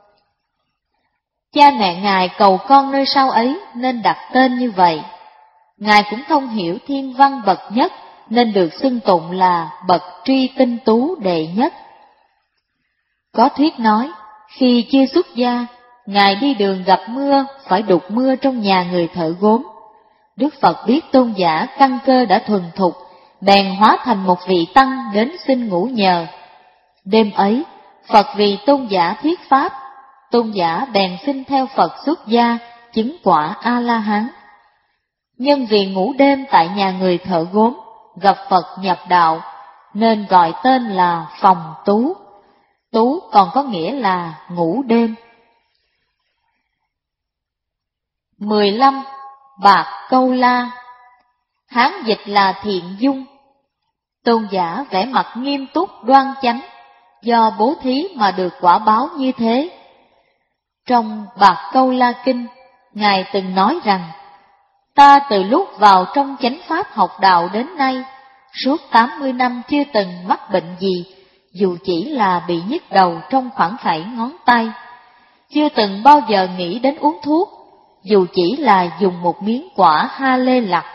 Cha mẹ ngài cầu con nơi sao ấy nên đặt tên như vậy. Ngài cũng thông hiểu thiên văn bậc nhất nên được xưng tụng là bậc tri tinh tú đệ nhất. Có thuyết nói, khi chưa xuất gia, ngài đi đường gặp mưa phải đục mưa trong nhà người thợ gốm. Đức Phật biết Tôn Giả căn cơ đã thuần thục, bèn hóa thành một vị tăng đến xin ngủ nhờ. Đêm ấy, Phật vì Tôn Giả thuyết pháp, Tôn Giả bèn xin theo Phật xuất gia, chứng quả A-la-hán. Nhân vì ngủ đêm tại nhà người thợ gốm, gặp Phật nhập đạo, nên gọi tên là phòng tú. Tú còn có nghĩa là ngủ đêm. mười lăm. Bạc Câu La. Hán dịch là thiện dung. Tôn Giả vẻ mặt nghiêm túc đoan chánh, do bố thí mà được quả báo như thế. Trong Bạc Câu La Kinh, ngài từng nói rằng: Ta từ lúc vào trong chánh pháp học đạo đến nay, suốt tám mươi năm chưa từng mắc bệnh gì, dù chỉ là bị nhức đầu trong khoảng phẩy ngón tay. Chưa từng bao giờ nghĩ đến uống thuốc, dù chỉ là dùng một miếng quả ha lê lặt.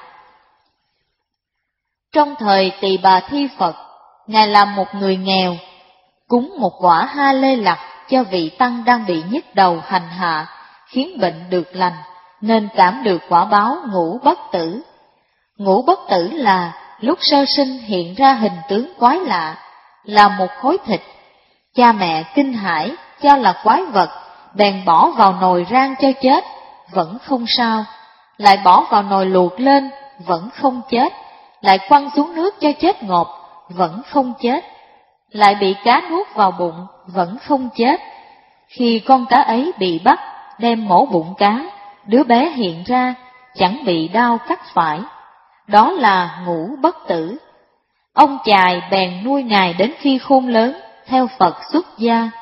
Trong thời Tỳ Bà Thi Phật, ngài làm một người nghèo, cúng một quả ha lê lặt cho vị tăng đang bị nhức đầu hành hạ, khiến bệnh được lành, nên cảm được quả báo ngũ bất tử. Ngũ bất tử là lúc sơ sinh hiện ra hình tướng quái lạ, là một khối thịt. Cha mẹ kinh hãi, cho là quái vật, bèn bỏ vào nồi rang cho chết, vẫn không sao. Lại bỏ vào nồi luộc lên, vẫn không chết. Lại quăng xuống nước cho chết ngộp, vẫn không chết. Lại bị cá nuốt vào bụng, vẫn không chết. Khi con cá ấy bị bắt, đem mổ bụng cá, đứa bé hiện ra, chẳng bị đau cắt phải. Đó là ngũ bất tử. Ông chài bèn nuôi Ngài đến khi khôn lớn, theo Phật xuất gia.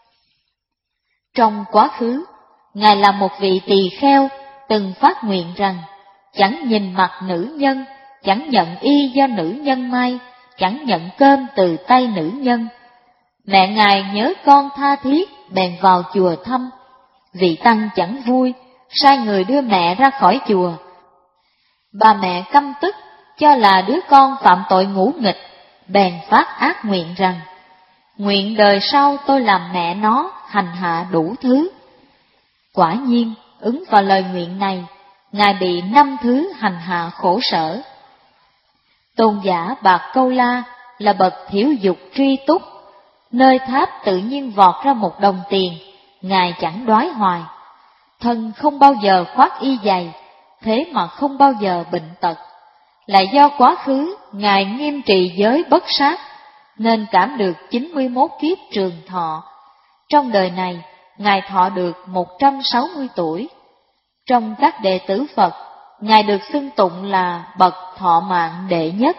Trong quá khứ, Ngài là một vị tỳ kheo, từng phát nguyện rằng, chẳng nhìn mặt nữ nhân, chẳng nhận y do nữ nhân may, chẳng nhận cơm từ tay nữ nhân. Mẹ Ngài nhớ con tha thiết, bèn vào chùa thăm. Vị tăng chẳng vui, sai người đưa mẹ ra khỏi chùa. Bà mẹ căm tức, cho là đứa con phạm tội ngũ nghịch, bèn phát ác nguyện rằng, nguyện đời sau tôi làm mẹ nó hành hạ đủ thứ. Quả nhiên, ứng vào lời nguyện này, Ngài bị năm thứ hành hạ khổ sở. Tôn giả Bạc Câu La là bậc thiểu dục tri túc, nơi tháp tự nhiên vọt ra một đồng tiền, Ngài chẳng đoái hoài. Thân không bao giờ khoác y dày, thế mà không bao giờ bệnh tật. Lại do quá khứ Ngài nghiêm trì giới bất sát, nên cảm được chín mươi mốt kiếp trường thọ. Trong đời này, Ngài thọ được một trăm sáu mươi tuổi. Trong các đệ tử Phật, Ngài được xưng tụng là bậc thọ mạng đệ nhất.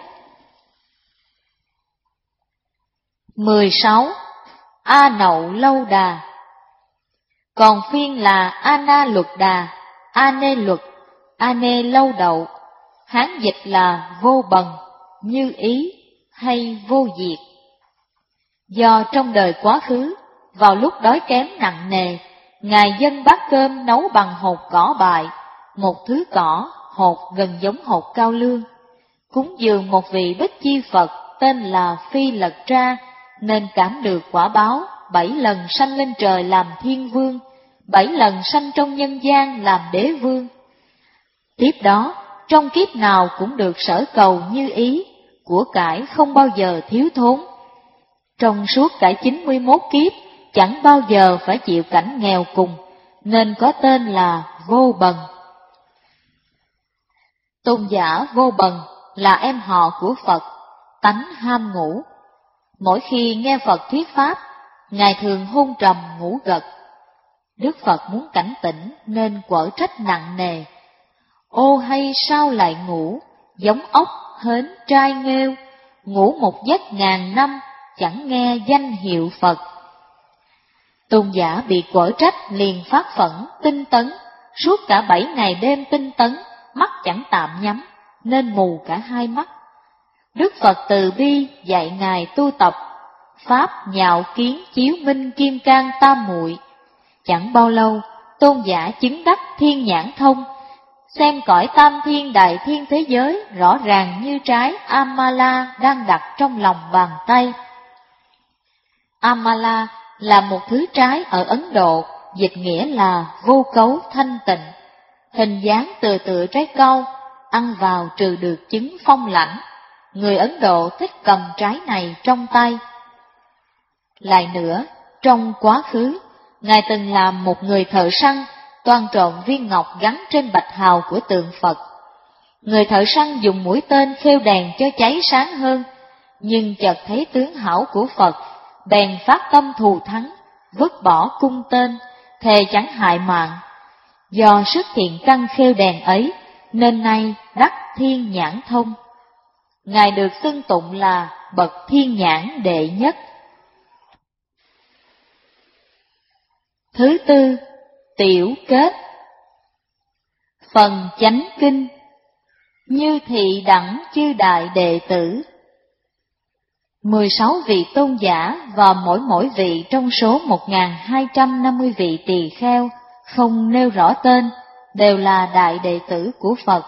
mười sáu. A Nậu Lâu Đà. Còn phiên là A Na Luật Đà, A Nê Luật, A Nê Lâu Đậu. Hán dịch là vô bần, như ý hay vô diệt. Do trong đời quá khứ, vào lúc đói kém nặng nề, Ngài dâng bát cơm nấu bằng hột cỏ bại, một thứ cỏ, hột gần giống hột cao lương. Cúng dường một vị Bích Chi Phật tên là Phi Lật Tra, nên cảm được quả báo bảy lần sanh lên trời làm thiên vương, bảy lần sanh trong nhân gian làm đế vương. Tiếp đó, trong kiếp nào cũng được sở cầu như ý, của cải không bao giờ thiếu thốn. Trong suốt cả chín mươi mốt kiếp, chẳng bao giờ phải chịu cảnh nghèo cùng, nên có tên là Vô Bần. Tôn giả Vô Bần là em họ của Phật, tánh ham ngủ. Mỗi khi nghe Phật thuyết pháp, Ngài thường hôn trầm ngủ gật. Đức Phật muốn cảnh tỉnh nên quở trách nặng nề. Ô hay sao lại ngủ, giống ốc hến trai nghêu, ngủ một giấc ngàn năm, chẳng nghe danh hiệu Phật. Tôn giả bị quở trách liền phát phẫn, tinh tấn, suốt cả bảy ngày đêm tinh tấn, mắt chẳng tạm nhắm, nên mù cả hai mắt. Đức Phật từ bi dạy Ngài tu tập, pháp nhạo kiến chiếu minh kim cang tam muội. Chẳng bao lâu, tôn giả chứng đắc thiên nhãn thông, xem cõi tam thiên đại thiên thế giới rõ ràng như trái Amala đang đặt trong lòng bàn tay. Amala là một thứ trái ở Ấn Độ, dịch nghĩa là vô cấu thanh tịnh, hình dáng tựa tựa trái cau, ăn vào trừ được chứng phong lãnh. Người Ấn Độ thích cầm trái này trong tay. Lại nữa, trong quá khứ, Ngài từng làm một người thợ săn, toan trộn viên ngọc gắn trên bạch hào của tượng Phật. Người thợ săn dùng mũi tên khêu đèn cho cháy sáng hơn, nhưng chợt thấy tướng hảo của Phật, bèn phát tâm thù thắng, vứt bỏ cung tên, thề chẳng hại mạng. Do sức thiện căn khêu đèn ấy, nên nay đắc thiên nhãn thông. Ngài được xưng tụng là bậc thiên nhãn đệ nhất. Thứ tư, tiểu kết. Phần chánh kinh. Như thị đẳng chư đại đệ tử. Mười sáu vị tôn giả và mỗi mỗi vị trong số một nghìn hai trăm năm mươi vị tỳ kheo, không nêu rõ tên, đều là đại đệ tử của Phật.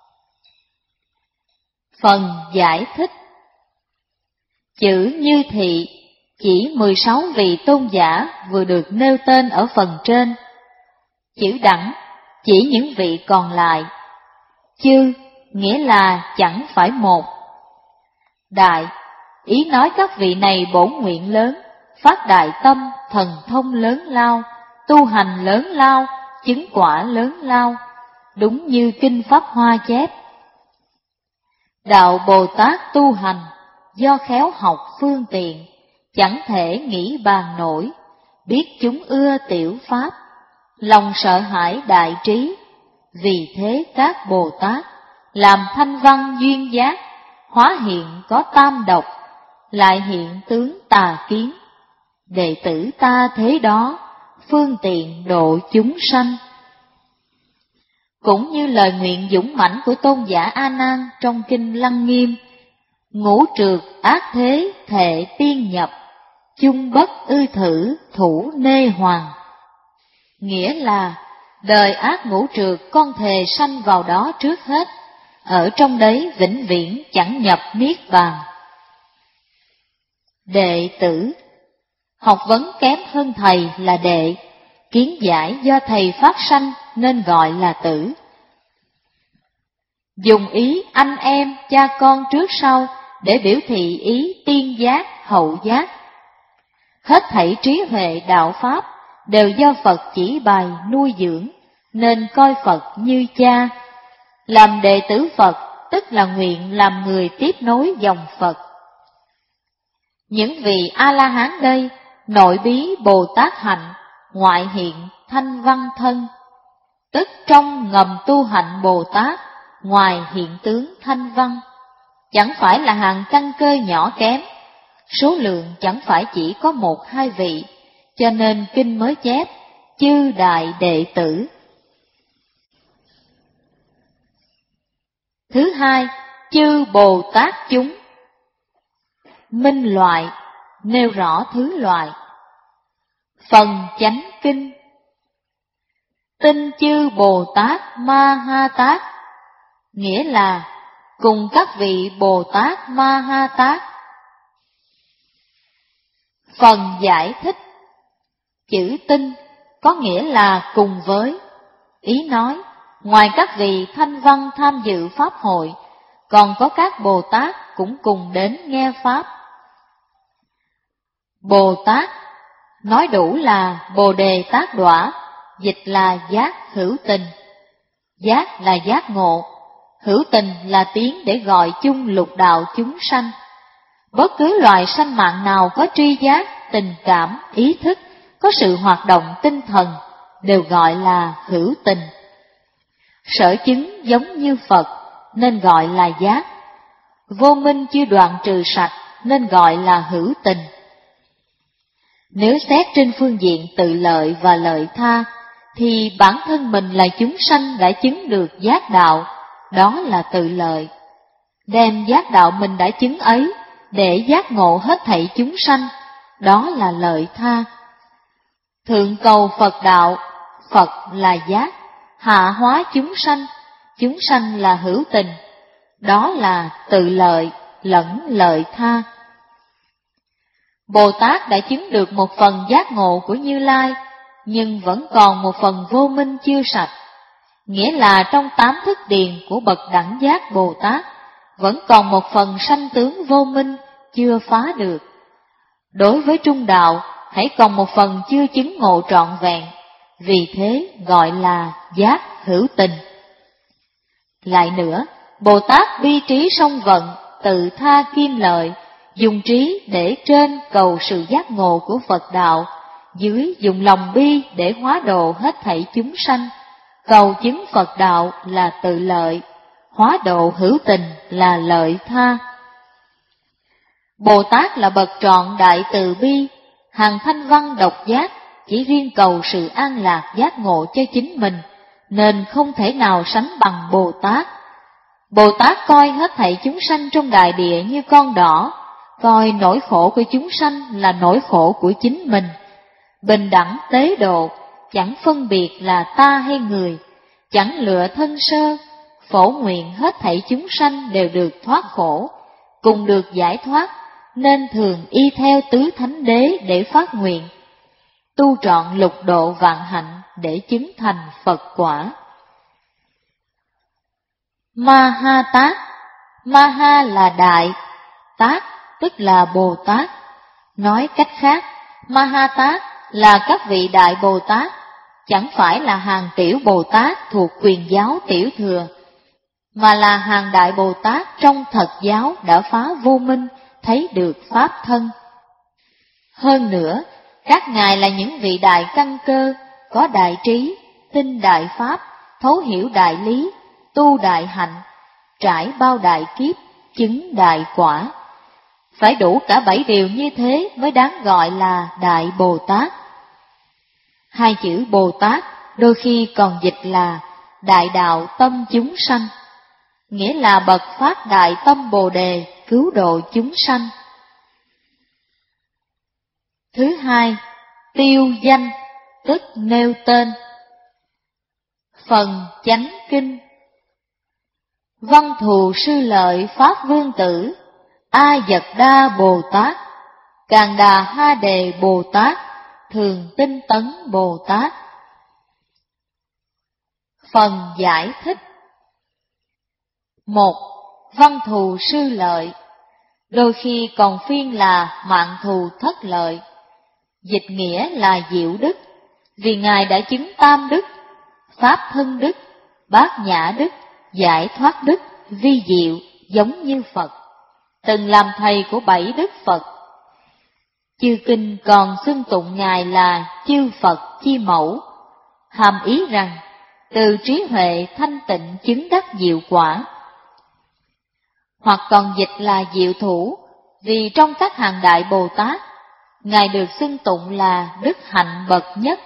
Phần giải thích. Chữ như thị chỉ mười sáu vị tôn giả vừa được nêu tên ở phần trên. Chữ đẳng chỉ những vị còn lại. Chư nghĩa là chẳng phải một. Đại, ý nói các vị này bổn nguyện lớn, phát đại tâm, thần thông lớn lao, tu hành lớn lao, chứng quả lớn lao, đúng như Kinh Pháp Hoa chép. Đạo Bồ Tát tu hành, do khéo học phương tiện, chẳng thể nghĩ bàn nổi, biết chúng ưa tiểu pháp, lòng sợ hãi đại trí. Vì thế các Bồ Tát làm thanh văn duyên giác, hóa hiện có tam độc, lại hiện tướng tà kiến. Đệ tử ta thế đó, phương tiện độ chúng sanh. Cũng như lời nguyện dũng mãnh của tôn giả A Nan trong kinh Lăng Nghiêm: ngũ trược ác thế thệ tiên nhập, chung bất ư thử thủ nê hoàng. Nghĩa là đời ác ngũ trược con thề sanh vào đó trước hết, ở trong đấy vĩnh viễn chẳng nhập niết bàn. Đệ tử, học vấn kém hơn thầy là đệ, kiến giải do thầy phát sanh nên gọi là tử. Dùng ý anh em, cha con trước sau để biểu thị ý tiên giác, hậu giác. Hết thảy trí huệ đạo pháp đều do Phật chỉ bày nuôi dưỡng, nên coi Phật như cha. Làm đệ tử Phật tức là nguyện làm người tiếp nối dòng Phật. Những vị A-la-hán đây, nội bí Bồ Tát hạnh, ngoại hiện thanh văn thân, tức trong ngầm tu hạnh Bồ Tát, ngoài hiện tướng thanh văn, chẳng phải là hàng căn cơ nhỏ kém, số lượng chẳng phải chỉ có một hai vị, cho nên kinh mới chép chư đại đệ tử. Thứ hai, chư Bồ Tát chúng. Minh loại, nêu rõ thứ loại. Phần chánh kinh. Tinh chư Bồ Tát Ma Ha Tát, nghĩa là cùng các vị Bồ Tát Ma Ha Tát. Phần giải thích. Chữ tinh có nghĩa là cùng với, ý nói ngoài các vị thanh văn tham dự pháp hội, còn có các Bồ Tát cũng cùng đến nghe pháp. Bồ Tát nói đủ là Bồ Đề Tát Đọa, dịch là giác hữu tình. Giác là giác ngộ, hữu tình là tiếng để gọi chung lục đạo chúng sanh. Bất cứ loài sanh mạng nào có tri giác, tình cảm, ý thức, có sự hoạt động tinh thần, đều gọi là hữu tình. Sở chứng giống như Phật nên gọi là giác, vô minh chưa đoạn trừ sạch nên gọi là hữu tình. Nếu xét trên phương diện tự lợi và lợi tha, thì bản thân mình là chúng sanh đã chứng được giác đạo, đó là tự lợi. Đem giác đạo mình đã chứng ấy để giác ngộ hết thảy chúng sanh, đó là lợi tha. Thượng cầu Phật đạo, Phật là giác, hạ hóa chúng sanh, chúng sanh là hữu tình, đó là tự lợi lẫn lợi tha. Bồ Tát đã chứng được một phần giác ngộ của Như Lai, nhưng vẫn còn một phần vô minh chưa sạch, nghĩa là trong tám thức điền của bậc đẳng giác Bồ Tát, vẫn còn một phần sanh tướng vô minh chưa phá được. Đối với trung đạo, hãy còn một phần chưa chứng ngộ trọn vẹn, vì thế gọi là giác hữu tình. Lại nữa, Bồ Tát bi trí song vận, tự tha kim lợi, dùng trí để trên cầu sự giác ngộ của Phật đạo, dưới dùng lòng bi để hóa độ hết thảy chúng sanh. Cầu chứng Phật đạo là tự lợi, hóa độ hữu tình là lợi tha. Bồ Tát là bậc trọn đại từ bi, hàng thanh văn độc giác, chỉ riêng cầu sự an lạc giác ngộ cho chính mình, nên không thể nào sánh bằng Bồ Tát. Bồ Tát coi hết thảy chúng sanh trong đại địa như con đỏ, coi nỗi khổ của chúng sanh là nỗi khổ của chính mình. Bình đẳng tế độ, chẳng phân biệt là ta hay người, chẳng lựa thân sơ, phổ nguyện hết thảy chúng sanh đều được thoát khổ, cùng được giải thoát, nên thường y theo tứ thánh đế để phát nguyện. Tu trọn lục độ vạn hạnh để chứng thành Phật quả. Ma-ha Tát, Ma-ha là đại, Tát tức là Bồ Tát. Nói cách khác, Ma-ha Tát là các vị đại Bồ Tát, chẳng phải là hàng tiểu Bồ Tát thuộc quyền giáo tiểu thừa, mà là hàng đại Bồ Tát trong thật giáo đã phá vô minh, thấy được Pháp thân. Hơn nữa, các ngài là những vị đại căn cơ, có đại trí, tin đại Pháp, thấu hiểu đại lý, tu đại hạnh, trải bao đại kiếp, chứng đại quả. Phải đủ cả bảy điều như thế mới đáng gọi là Đại Bồ Tát. Hai chữ Bồ Tát đôi khi còn dịch là Đại Đạo Tâm Chúng Sanh, nghĩa là bậc phát đại tâm Bồ Đề cứu độ chúng sanh. Thứ hai, tiêu danh, tức nêu tên. Phần Chánh Kinh. Văn Thù Sư Lợi Pháp Vương Tử, A Dật Đa Bồ Tát, Càn Đà Ha Đề Bồ Tát, Thường Tinh Tấn Bồ Tát. Phần giải thích. Một. Văn Thù Sư Lợi, đôi khi còn phiên là Mạng Thù Thất Lợi, dịch nghĩa là diệu đức, vì Ngài đã chứng tam đức, Pháp thân đức, Bát nhã đức, Giải thoát đức, vi diệu, giống như Phật, từng làm thầy của bảy đức Phật. Chư kinh còn xưng tụng Ngài là chư Phật chi mẫu, hàm ý rằng từ trí huệ thanh tịnh chứng đắc diệu quả. Hoặc còn dịch là diệu thủ, vì trong các hàng đại Bồ Tát, Ngài được xưng tụng là đức hạnh bậc nhất.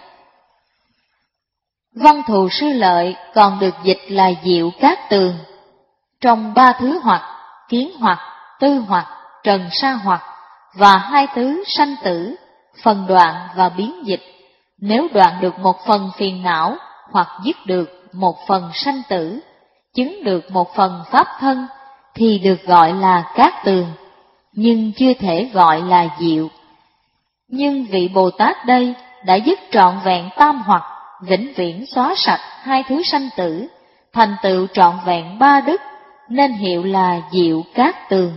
Văn Thù Sư Lợi còn được dịch là diệu cát tường. Trong ba thứ hoặc, kiến hoặc, tư hoặc, trần sa hoặc và hai tứ sanh tử, phần đoạn và biến dịch, nếu đoạn được một phần phiền não hoặc dứt được một phần sanh tử, chứng được một phần pháp thân, thì được gọi là cát tường, nhưng chưa thể gọi là diệu. Nhưng vị Bồ Tát đây đã dứt trọn vẹn tam hoặc, vĩnh viễn xóa sạch hai thứ sanh tử, thành tựu trọn vẹn ba đức, nên hiệu là diệu cát tường.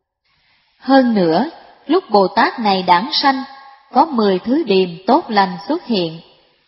Hơn nữa, lúc Bồ Tát này đản sanh, có mười thứ điềm tốt lành xuất hiện.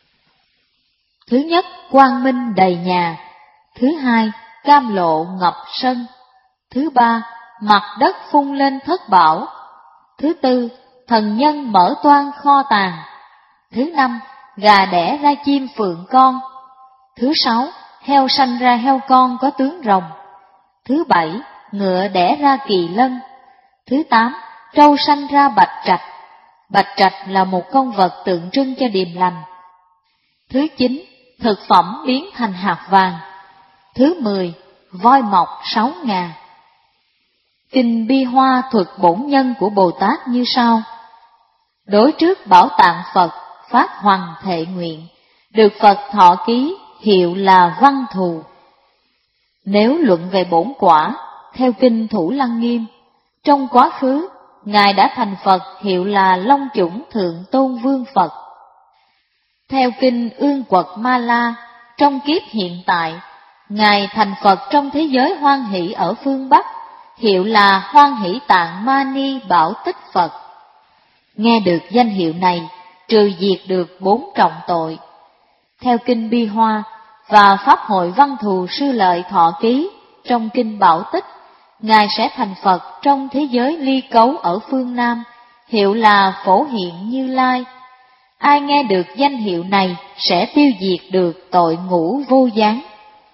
Thứ nhất, quang minh đầy nhà. Thứ hai, cam lộ ngập sân. Thứ ba, mặt đất phun lên thất bảo. Thứ tư, thần nhân mở toan kho tàng. Thứ năm, gà đẻ ra chim phượng con. Thứ sáu, heo sanh ra heo con có tướng rồng. Thứ bảy, ngựa đẻ ra kỳ lân. Thứ tám, trâu sanh ra bạch trạch. Bạch trạch là một con vật tượng trưng cho điềm lành. Thứ chín, thực phẩm biến thành hạt vàng. Thứ mười, voi mọc sáu ngà. Kinh Bi Hoa thuật bổn nhân của Bồ Tát như sau. Đối trước bảo tạng Phật phát hoằng thệ nguyện, được Phật thọ ký hiệu là Văn Thù. Nếu luận về bổn quả, theo kinh Thủ Lăng Nghiêm, trong quá khứ, Ngài đã thành Phật hiệu là Long Chủng Thượng Tôn Vương Phật. Theo kinh Ương Quật Ma La, trong kiếp hiện tại, Ngài thành Phật trong thế giới hoan hỷ ở phương Bắc, hiệu là Hoan Hỷ Tạng Mani Bảo Tích Phật. Nghe được danh hiệu này, trừ diệt được bốn trọng tội. Theo kinh Bi Hoa và Pháp hội Văn Thù Sư Lợi thọ ký trong kinh Bảo Tích, Ngài sẽ thành Phật trong thế giới ly cấu ở phương Nam, hiệu là Phổ Hiện Như Lai. Ai nghe được danh hiệu này sẽ tiêu diệt được tội ngũ vô gián.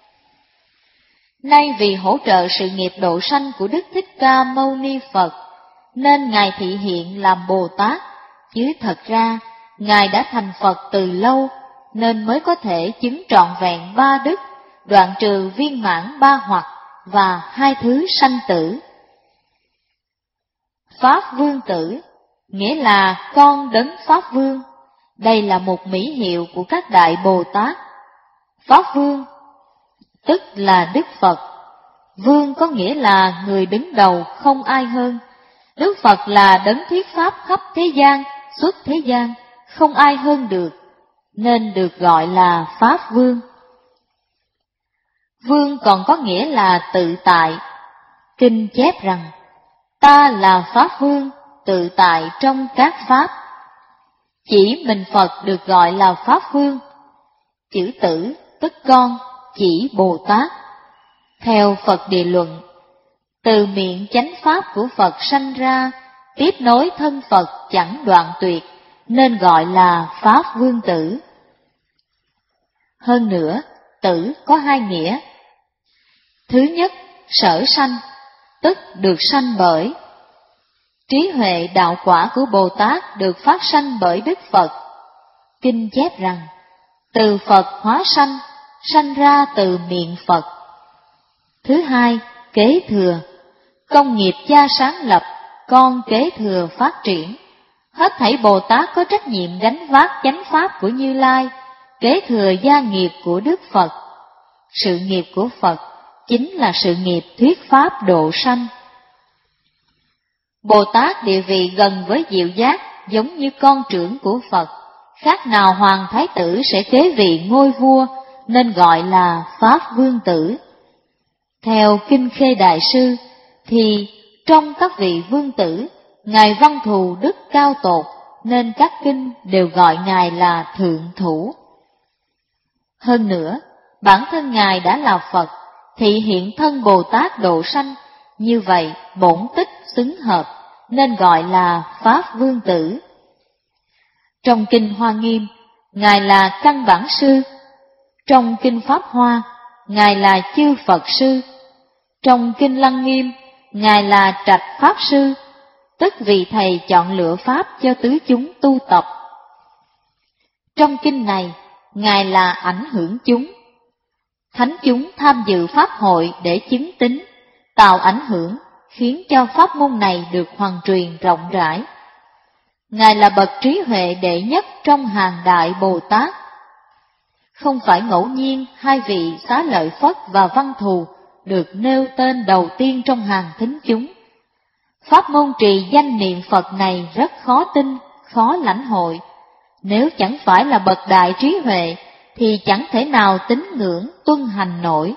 Nay vì hỗ trợ sự nghiệp độ sanh của Đức Thích Ca Mâu Ni Phật, nên Ngài thị hiện làm Bồ Tát, chứ thật ra Ngài đã thành Phật từ lâu, nên mới có thể chứng trọn vẹn ba đức, đoạn trừ viên mãn ba hoặc và hai thứ sanh tử. Pháp Vương Tử, nghĩa là con đấng Pháp Vương. Đây là một mỹ hiệu của các đại Bồ Tát. Pháp Vương tức là Đức Phật. Vương có nghĩa là người đứng đầu, không ai hơn. Đức Phật là đấng thuyết pháp khắp thế gian, xuất thế gian, không ai hơn được. nên được gọi là Pháp Vương. Vương còn có nghĩa là tự tại. Kinh chép rằng, ta là Pháp Vương, tự tại trong các Pháp. Chỉ mình Phật được gọi là Pháp Vương. Chữ tử, tức con, chỉ Bồ Tát. Theo Phật Địa Luận, từ miệng chánh Pháp của Phật sanh ra, tiếp nối thân Phật chẳng đoạn tuyệt, nên gọi là Pháp Vương Tử. Hơn nữa, tử có hai nghĩa. Thứ nhất, sở sanh, tức được sanh bởi. Trí huệ đạo quả của Bồ Tát được phát sanh bởi Đức Phật. Kinh chép rằng, từ Phật hóa sanh, sanh ra từ miệng Phật. Thứ hai, kế thừa, công nghiệp cha sáng lập, con kế thừa phát triển. Hết thảy Bồ Tát có trách nhiệm gánh vác chánh Pháp của Như Lai, kế thừa gia nghiệp của Đức Phật. Sự nghiệp của Phật chính là sự nghiệp thuyết Pháp độ sanh. Bồ Tát địa vị gần với Diệu Giác giống như con trưởng của Phật, khác nào Hoàng Thái Tử sẽ kế vị ngôi vua, nên gọi là Pháp Vương Tử. Theo Kinh Khê Đại Sư, thì trong các vị vương tử, Ngài Văn Thù đức cao tột, nên các kinh đều gọi Ngài là Thượng Thủ. Hơn nữa, bản thân Ngài đã là Phật, thị hiện thân Bồ Tát độ sanh, như vậy bổn tích xứng hợp, nên gọi là Pháp Vương Tử. Trong Kinh Hoa Nghiêm, Ngài là Căn Bản Sư. Trong Kinh Pháp Hoa, Ngài là Chư Phật Sư. Trong Kinh Lăng Nghiêm, Ngài là Trạch Pháp Sư, tức vị Thầy chọn lựa Pháp cho tứ chúng tu tập. Trong kinh này, Ngài là ảnh hưởng chúng. Thánh chúng tham dự Pháp hội để chứng tín, tạo ảnh hưởng, khiến cho pháp môn này được hoàn truyền rộng rãi. Ngài là bậc trí huệ đệ nhất trong hàng đại Bồ Tát. Không phải ngẫu nhiên hai vị Xá Lợi Phất và Văn Thù được nêu tên đầu tiên trong hàng thính chúng. Pháp môn trì danh niệm Phật này rất khó tin, khó lãnh hội. Nếu chẳng phải là bậc đại trí huệ, thì chẳng thể nào tín ngưỡng tuân hành nổi.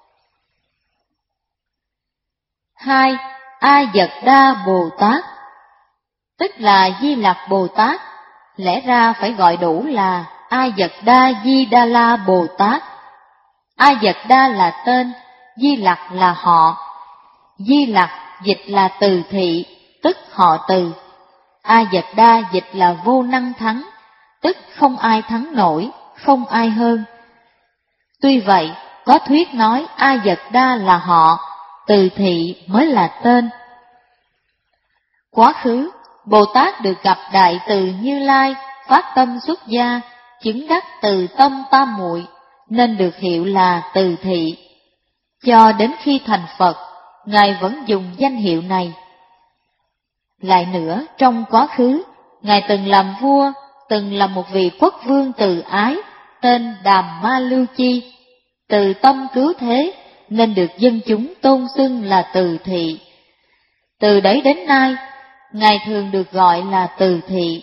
Hai, A Dật Đa Bồ Tát, tức là Di Lặc Bồ Tát, lẽ ra phải gọi đủ là A Dật Đa Di Đà La Bồ Tát. A Dật Đa là tên, Di Lặc là họ. Di Lặc dịch là từ thị, tức họ từ. A Dật Đa dịch là vô năng thắng, tức không ai thắng nổi, không ai hơn. Tuy vậy, có thuyết nói A Dật Đa là họ, từ thị mới là tên. Quá khứ, Bồ Tát được gặp Đại Từ Như Lai, phát tâm xuất gia, chứng đắc từ tâm tam muội, nên được hiệu là từ thị. Cho đến khi thành Phật, Ngài vẫn dùng danh hiệu này. Lại nữa, trong quá khứ, Ngài từng làm vua, từng là một vị quốc vương từ ái, tên Đàm Ma Lưu Chi, từ tâm cứu thế, nên được dân chúng tôn xưng là từ thị. Từ đấy đến nay, Ngài thường được gọi là từ thị.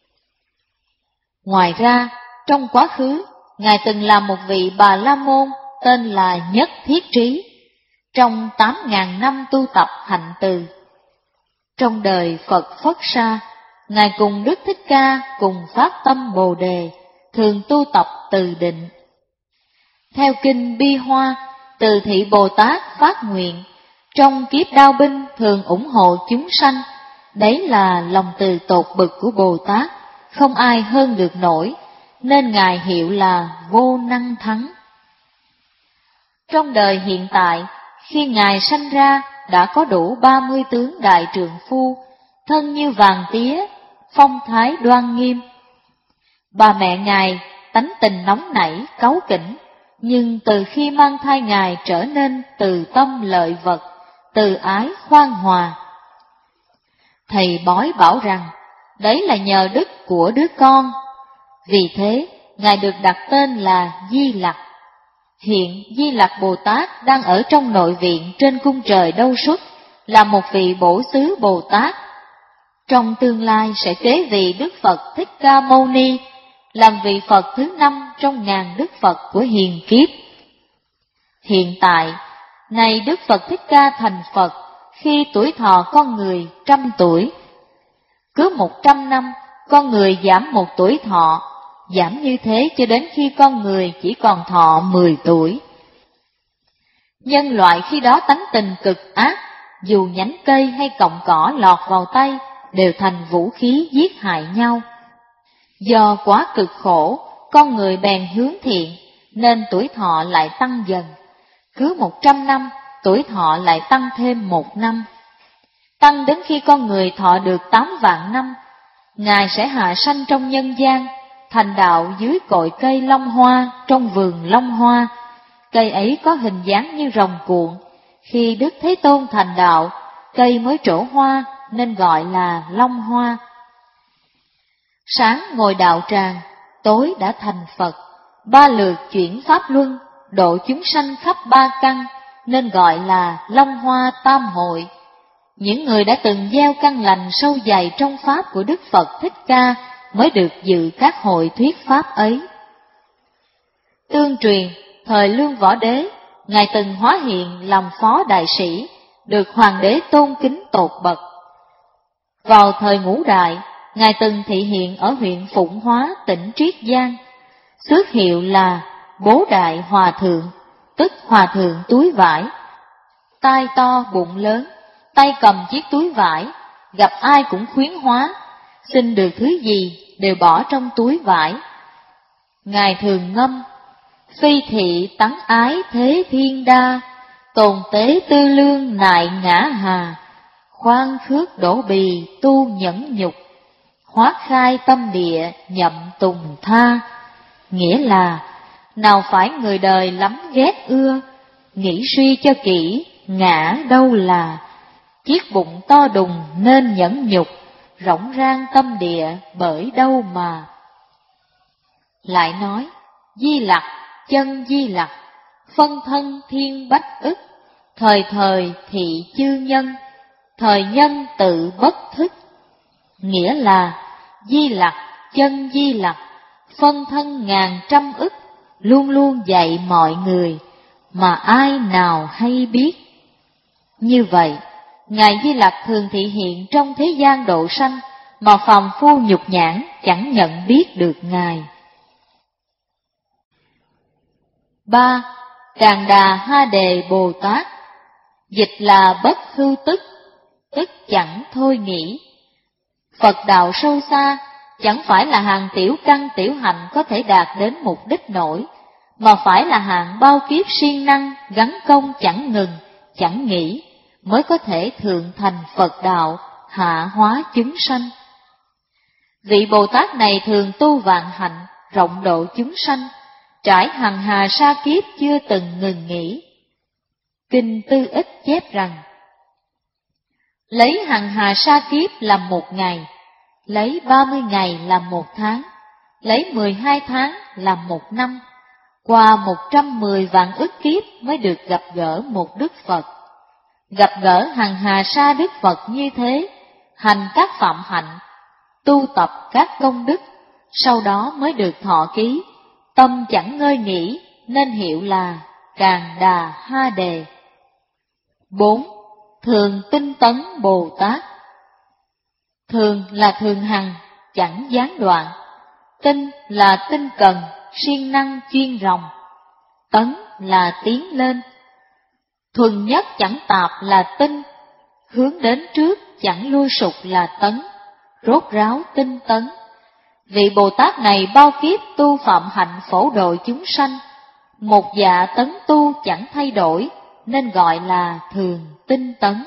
Ngoài ra, trong quá khứ, Ngài từng là một vị Bà La Môn tên là Nhất Thiết Trí, trong tám ngàn năm tu tập hạnh từ. Trong đời Phật Phất Sa, Ngài cùng Đức Thích Ca cùng phát tâm Bồ Đề, thường tu tập từ định. Theo Kinh Bi Hoa, từ thị Bồ Tát phát nguyện, trong kiếp đao binh thường ủng hộ chúng sanh, đấy là lòng từ tột bực của Bồ Tát, không ai hơn được nổi, nên Ngài hiệu là vô năng thắng. Trong đời hiện tại, khi Ngài sanh ra, đã có đủ ba mươi tướng đại trượng phu, thân như vàng tía, phong thái đoan nghiêm. Bà mẹ Ngài tánh tình nóng nảy, cáu kỉnh, nhưng từ khi mang thai Ngài trở nên từ tâm lợi vật, từ ái khoan hòa. Thầy bói bảo rằng, đấy là nhờ đức của đứa con. Vì thế, Ngài được đặt tên là Di Lặc. Hiện Di Lặc Bồ Tát đang ở trong nội viện trên cung trời Đâu Xuất, là một vị bổ xứ Bồ Tát. Trong tương lai sẽ kế vị Đức Phật Thích Ca Mâu Ni, làm vị Phật thứ năm trong ngàn Đức Phật của hiền kiếp. Hiện tại, này Đức Phật Thích Ca thành Phật khi tuổi thọ con người trăm tuổi. Cứ một trăm năm, con người giảm một tuổi thọ, giảm như thế cho đến khi con người chỉ còn thọ mười tuổi. Nhân loại khi đó tánh tình cực ác, dù nhánh cây hay cọng cỏ lọt vào tay đều thành vũ khí giết hại nhau. Do quá cực khổ, con người bèn hướng thiện, nên tuổi thọ lại tăng dần. Cứ một trăm năm, tuổi thọ lại tăng thêm một năm. Tăng đến khi con người thọ được tám vạn năm, Ngài sẽ hạ sanh trong nhân gian, thành đạo dưới cội cây long hoa trong vườn long hoa. Cây ấy có hình dáng như rồng cuộn. Khi Đức Thế Tôn thành đạo, cây mới trổ hoa nên gọi là long hoa. Sáng ngồi đạo tràng, tối đã thành Phật. Ba lượt chuyển pháp luân, độ chúng sanh khắp ba căn, nên gọi là long hoa tam hội. Những người đã từng gieo căn lành sâu dày trong pháp của Đức Phật Thích Ca mới được dự các hội thuyết pháp ấy. Tương truyền, thời Lương Võ Đế, Ngài từng hóa hiện làm phó đại sĩ, được hoàng đế tôn kính tột bậc. Vào thời Ngũ Đại, Ngài từng thị hiện ở huyện Phụng Hóa, tỉnh Triết Giang, xước hiệu là Bố Đại Hòa Thượng, tức Hòa Thượng túi vải. Tai to bụng lớn, tay cầm chiếc túi vải, gặp ai cũng khuyến hóa, xin được thứ gì đều bỏ trong túi vải. Ngài thường ngâm: phi thị tắng ái thế thiên đa, tồn tế tư lương nại ngã hà, khoan khước đổ bì tu nhẫn nhục, hóa khai tâm địa nhậm tùng tha. Nghĩa là, nào phải người đời lắm ghét ưa, nghĩ suy cho kỹ, ngã đâu là, chiếc bụng to đùng nên nhẫn nhục, rỗng rang tâm địa bởi đâu mà. Lại nói, Di Lặc, chân Di Lặc, phân thân thiên bách ức, thời thời thị chư nhân, thời nhân tự bất thức. Nghĩa là, Di Lặc, chân Di Lặc, phân thân ngàn trăm ức, luôn luôn dạy mọi người, mà ai nào hay biết. Như vậy, Ngài Di Lặc thường thị hiện trong thế gian độ sanh, mà phàm phu nhục nhãn chẳng nhận biết được Ngài. Ba. Càn Đà Ha Đề Bồ Tát. Dịch là bất hư tức, tức chẳng thôi nghĩ. Phật đạo sâu xa, chẳng phải là hàng tiểu căn tiểu hạnh có thể đạt đến mục đích nổi, mà phải là hạng bao kiếp siêng năng, gắn công chẳng ngừng, chẳng nghỉ, mới có thể thượng thành Phật đạo, hạ hóa chúng sanh. Vị Bồ Tát này thường tu vạn hạnh, rộng độ chúng sanh, trải hằng hà sa kiếp chưa từng ngừng nghỉ. Kinh Tư Ích chép rằng, lấy hằng hà sa kiếp làm một ngày, lấy ba mươi ngày làm một tháng, lấy mười hai tháng làm một năm, qua một trăm mười vạn ức kiếp mới được gặp gỡ một Đức Phật. Gặp gỡ hằng hà sa Đức Phật như thế, hành các phạm hạnh, tu tập các công đức, sau đó mới được thọ ký, tâm chẳng ngơi nghỉ, nên hiệu là Càn Đà Ha Đề. Bốn. Thường tinh tấn Bồ Tát. Thường là thường hằng, chẳng gián đoạn. Tinh là tinh cần, siêng năng chuyên ròng. Tấn là tiến lên. Thuần nhất chẳng tạp là tinh, hướng đến trước chẳng lui sụt là tấn, rốt ráo tinh tấn. Vị Bồ Tát này bao kiếp tu phạm hạnh phổ độ chúng sanh, một dạ tấn tu chẳng thay đổi, nên gọi là thường tinh tấn.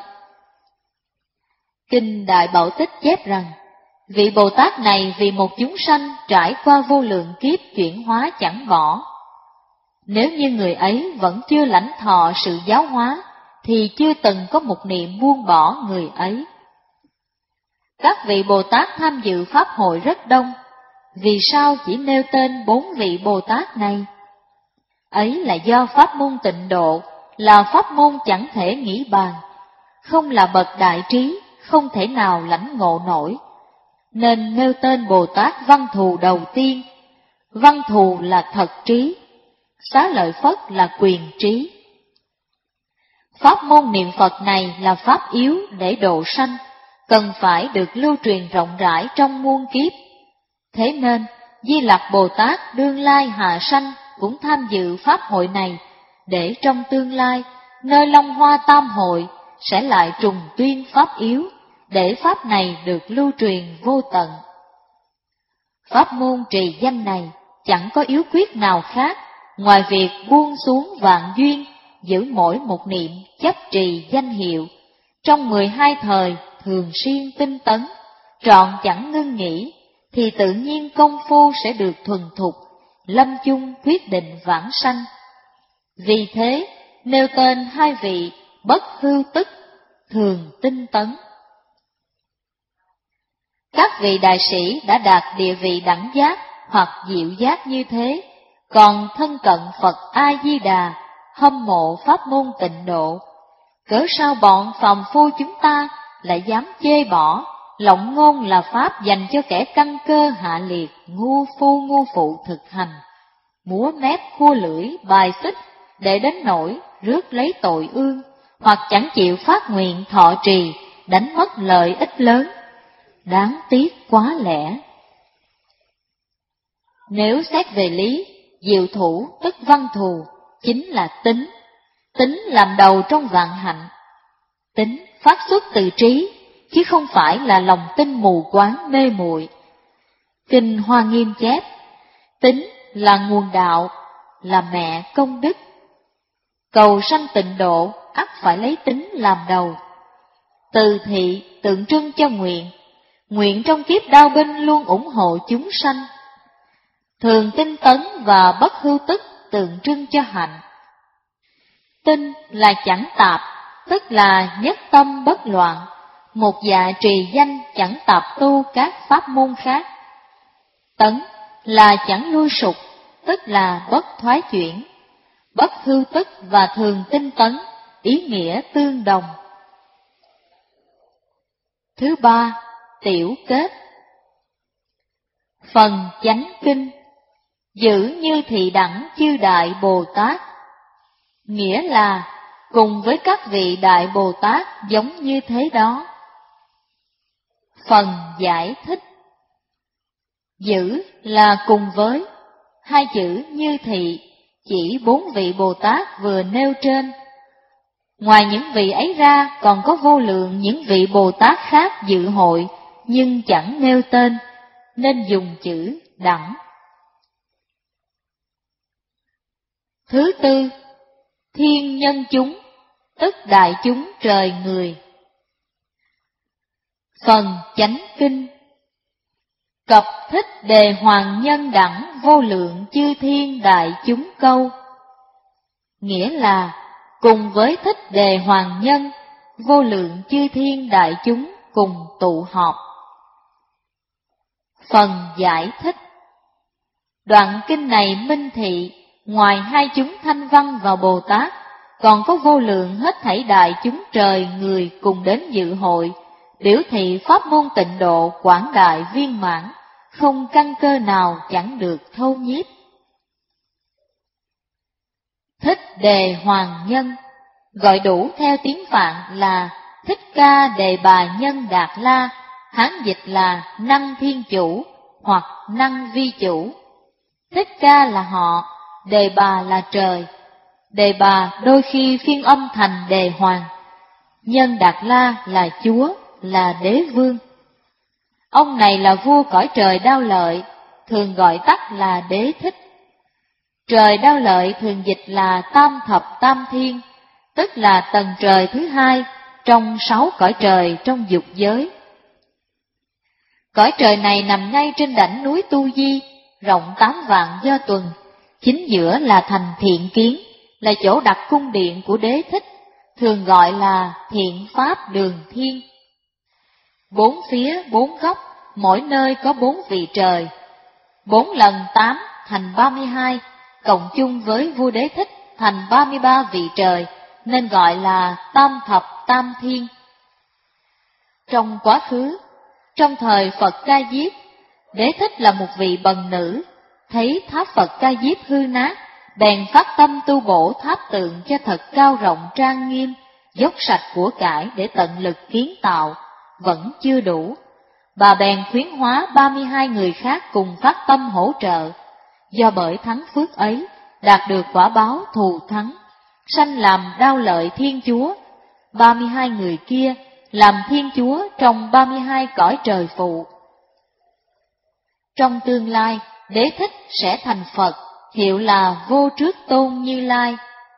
Kinh Đại Bảo Tích chép rằng, vị Bồ Tát này vì một chúng sanh trải qua vô lượng kiếp chuyển hóa chẳng bỏ. Nếu như người ấy vẫn chưa lãnh thọ sự giáo hóa, thì chưa từng có một niệm buông bỏ người ấy. Các vị Bồ Tát tham dự Pháp hội rất đông, vì sao chỉ nêu tên bốn vị Bồ Tát này? Ấy là do pháp môn Tịnh Độ là pháp môn chẳng thể nghĩ bàn, không là bậc đại trí, không thể nào lãnh ngộ nổi, nên nêu tên Bồ Tát Văn Thù đầu tiên, Văn thù là thật trí, Xá lợi Phất là quyền trí. Pháp môn niệm Phật này là pháp yếu để độ sanh, cần phải được lưu truyền rộng rãi trong muôn kiếp. Thế nên, Di Lặc Bồ Tát đương lai hạ sanh cũng tham dự pháp hội này, để trong tương lai, nơi Long Hoa Tam Hội sẽ lại trùng tuyên pháp yếu, để pháp này được lưu truyền vô tận. Pháp môn trì danh này chẳng có yếu quyết nào khác, ngoài việc buông xuống vạn duyên, giữ mỗi một niệm chấp trì danh hiệu, trong mười hai thời thường xuyên tinh tấn, trọn chẳng ngưng nghỉ, thì tự nhiên công phu sẽ được thuần thục, lâm chung quyết định vãng sanh. Vì thế, nêu tên hai vị bất hư tức, thường tinh tấn. Các vị đại sĩ đã đạt địa vị đẳng giác hoặc diệu giác như thế, còn thân cận Phật A-di-đà, hâm mộ pháp môn tịnh độ, cớ sao bọn phàm phu chúng ta lại dám chê bỏ, lộng ngôn là pháp dành cho kẻ căn cơ hạ liệt, ngu phu ngu phụ thực hành, múa mép khua lưỡi bài xích, để đến nỗi rước lấy tội ương, hoặc chẳng chịu phát nguyện thọ trì, đánh mất lợi ích lớn, đáng tiếc quá lẽ. Nếu xét về lý, diệu thủ tức văn thù chính là tính, tính làm đầu trong vạn hạnh. Tính phát xuất từ trí, chứ không phải là lòng tin mù quáng mê muội. Kinh Hoa Nghiêm chép, tính là nguồn đạo, là mẹ công đức. Cầu sanh tịnh độ ắt phải lấy tính làm đầu. Từ thị tượng trưng cho nguyện, nguyện trong kiếp đao binh luôn ủng hộ chúng sanh. Thường tinh tấn và bất hư tức tượng trưng cho hạnh. Tinh là chẳng tạp, tức là nhất tâm bất loạn, một dạ trì danh chẳng tạp tu các pháp môn khác. Tấn là chẳng lui sụp, tức là bất thoái chuyển. Bất hư tức và thường tinh tấn, ý nghĩa tương đồng. Thứ ba, tiểu kết. Phần chánh kinh, giữ như thị đẳng chư Đại Bồ Tát, nghĩa là cùng với các vị Đại Bồ Tát giống như thế đó. Phần giải thích, giữ là cùng với, hai chữ như thị chỉ bốn vị Bồ Tát vừa nêu trên. Ngoài những vị ấy ra còn có vô lượng những vị Bồ Tát khác dự hội, nhưng chẳng nêu tên, nên dùng chữ đẳng. Thứ tư, thiên nhân chúng, tức đại chúng trời người. Phần chánh kinh, cập thích đề hoàng nhân đẳng vô lượng chư thiên đại chúng câu, nghĩa là cùng với thích đề hoàng nhân, vô lượng chư thiên đại chúng cùng tụ họp. Phần giải thích, đoạn kinh này minh thị, ngoài hai chúng Thanh Văn và Bồ Tát, còn có vô lượng hết thảy đại chúng trời người cùng đến dự hội, biểu thị pháp môn tịnh độ quảng đại viên mãn, không căn cơ nào chẳng được thâu nhiếp. Thích Đề Hoàng Nhân, gọi đủ theo tiếng Phạn là Thích Ca Đề Bà Nhân Đạt La, Hán dịch là Năng Thiên Chủ hoặc Năng Vi Chủ. Thích Ca là họ, Đề Bà là trời. Đề Bà đôi khi phiên âm thành Đề Hoàng. Nhân Đạt La là Chúa, là Đế Vương. Ông này là vua cõi trời Đao Lợi, thường gọi tắt là Đế Thích. Trời Đao Lợi thường dịch là Tam Thập Tam Thiên, tức là tầng trời thứ hai trong sáu cõi trời trong dục giới. Cõi trời này nằm ngay trên đỉnh núi Tu Di, rộng tám vạn do tuần, chính giữa là thành Thiện Kiến, là chỗ đặt cung điện của Đế Thích, thường gọi là Thiện Pháp Đường Thiên. Bốn phía bốn góc, mỗi nơi có bốn vị trời. Bốn lần tám thành ba mươi hai, cộng chung với vua Đế Thích thành ba mươi ba vị trời, nên gọi là Tam Thập Tam Thiên. Trong quá khứ, trong thời Phật Ca Diếp, Đế Thích là một vị bần nữ, thấy tháp Phật Ca Diếp hư nát, bèn phát tâm tu bổ tháp tượng cho thật cao rộng trang nghiêm, dốc sạch của cải để tận lực kiến tạo, vẫn chưa đủ. Bà bèn khuyến hóa ba mươi hai người khác cùng phát tâm hỗ trợ, do bởi thắng phước ấy, đạt được quả báo thù thắng, sanh làm đao lợi Thiên Chúa. ba mươi hai người kia làm Thiên Chúa trong ba mươi hai cõi trời phụ. Trong tương lai, Đế Thích sẽ thành Phật, hiệu là Vô Trước Tôn Như Lai.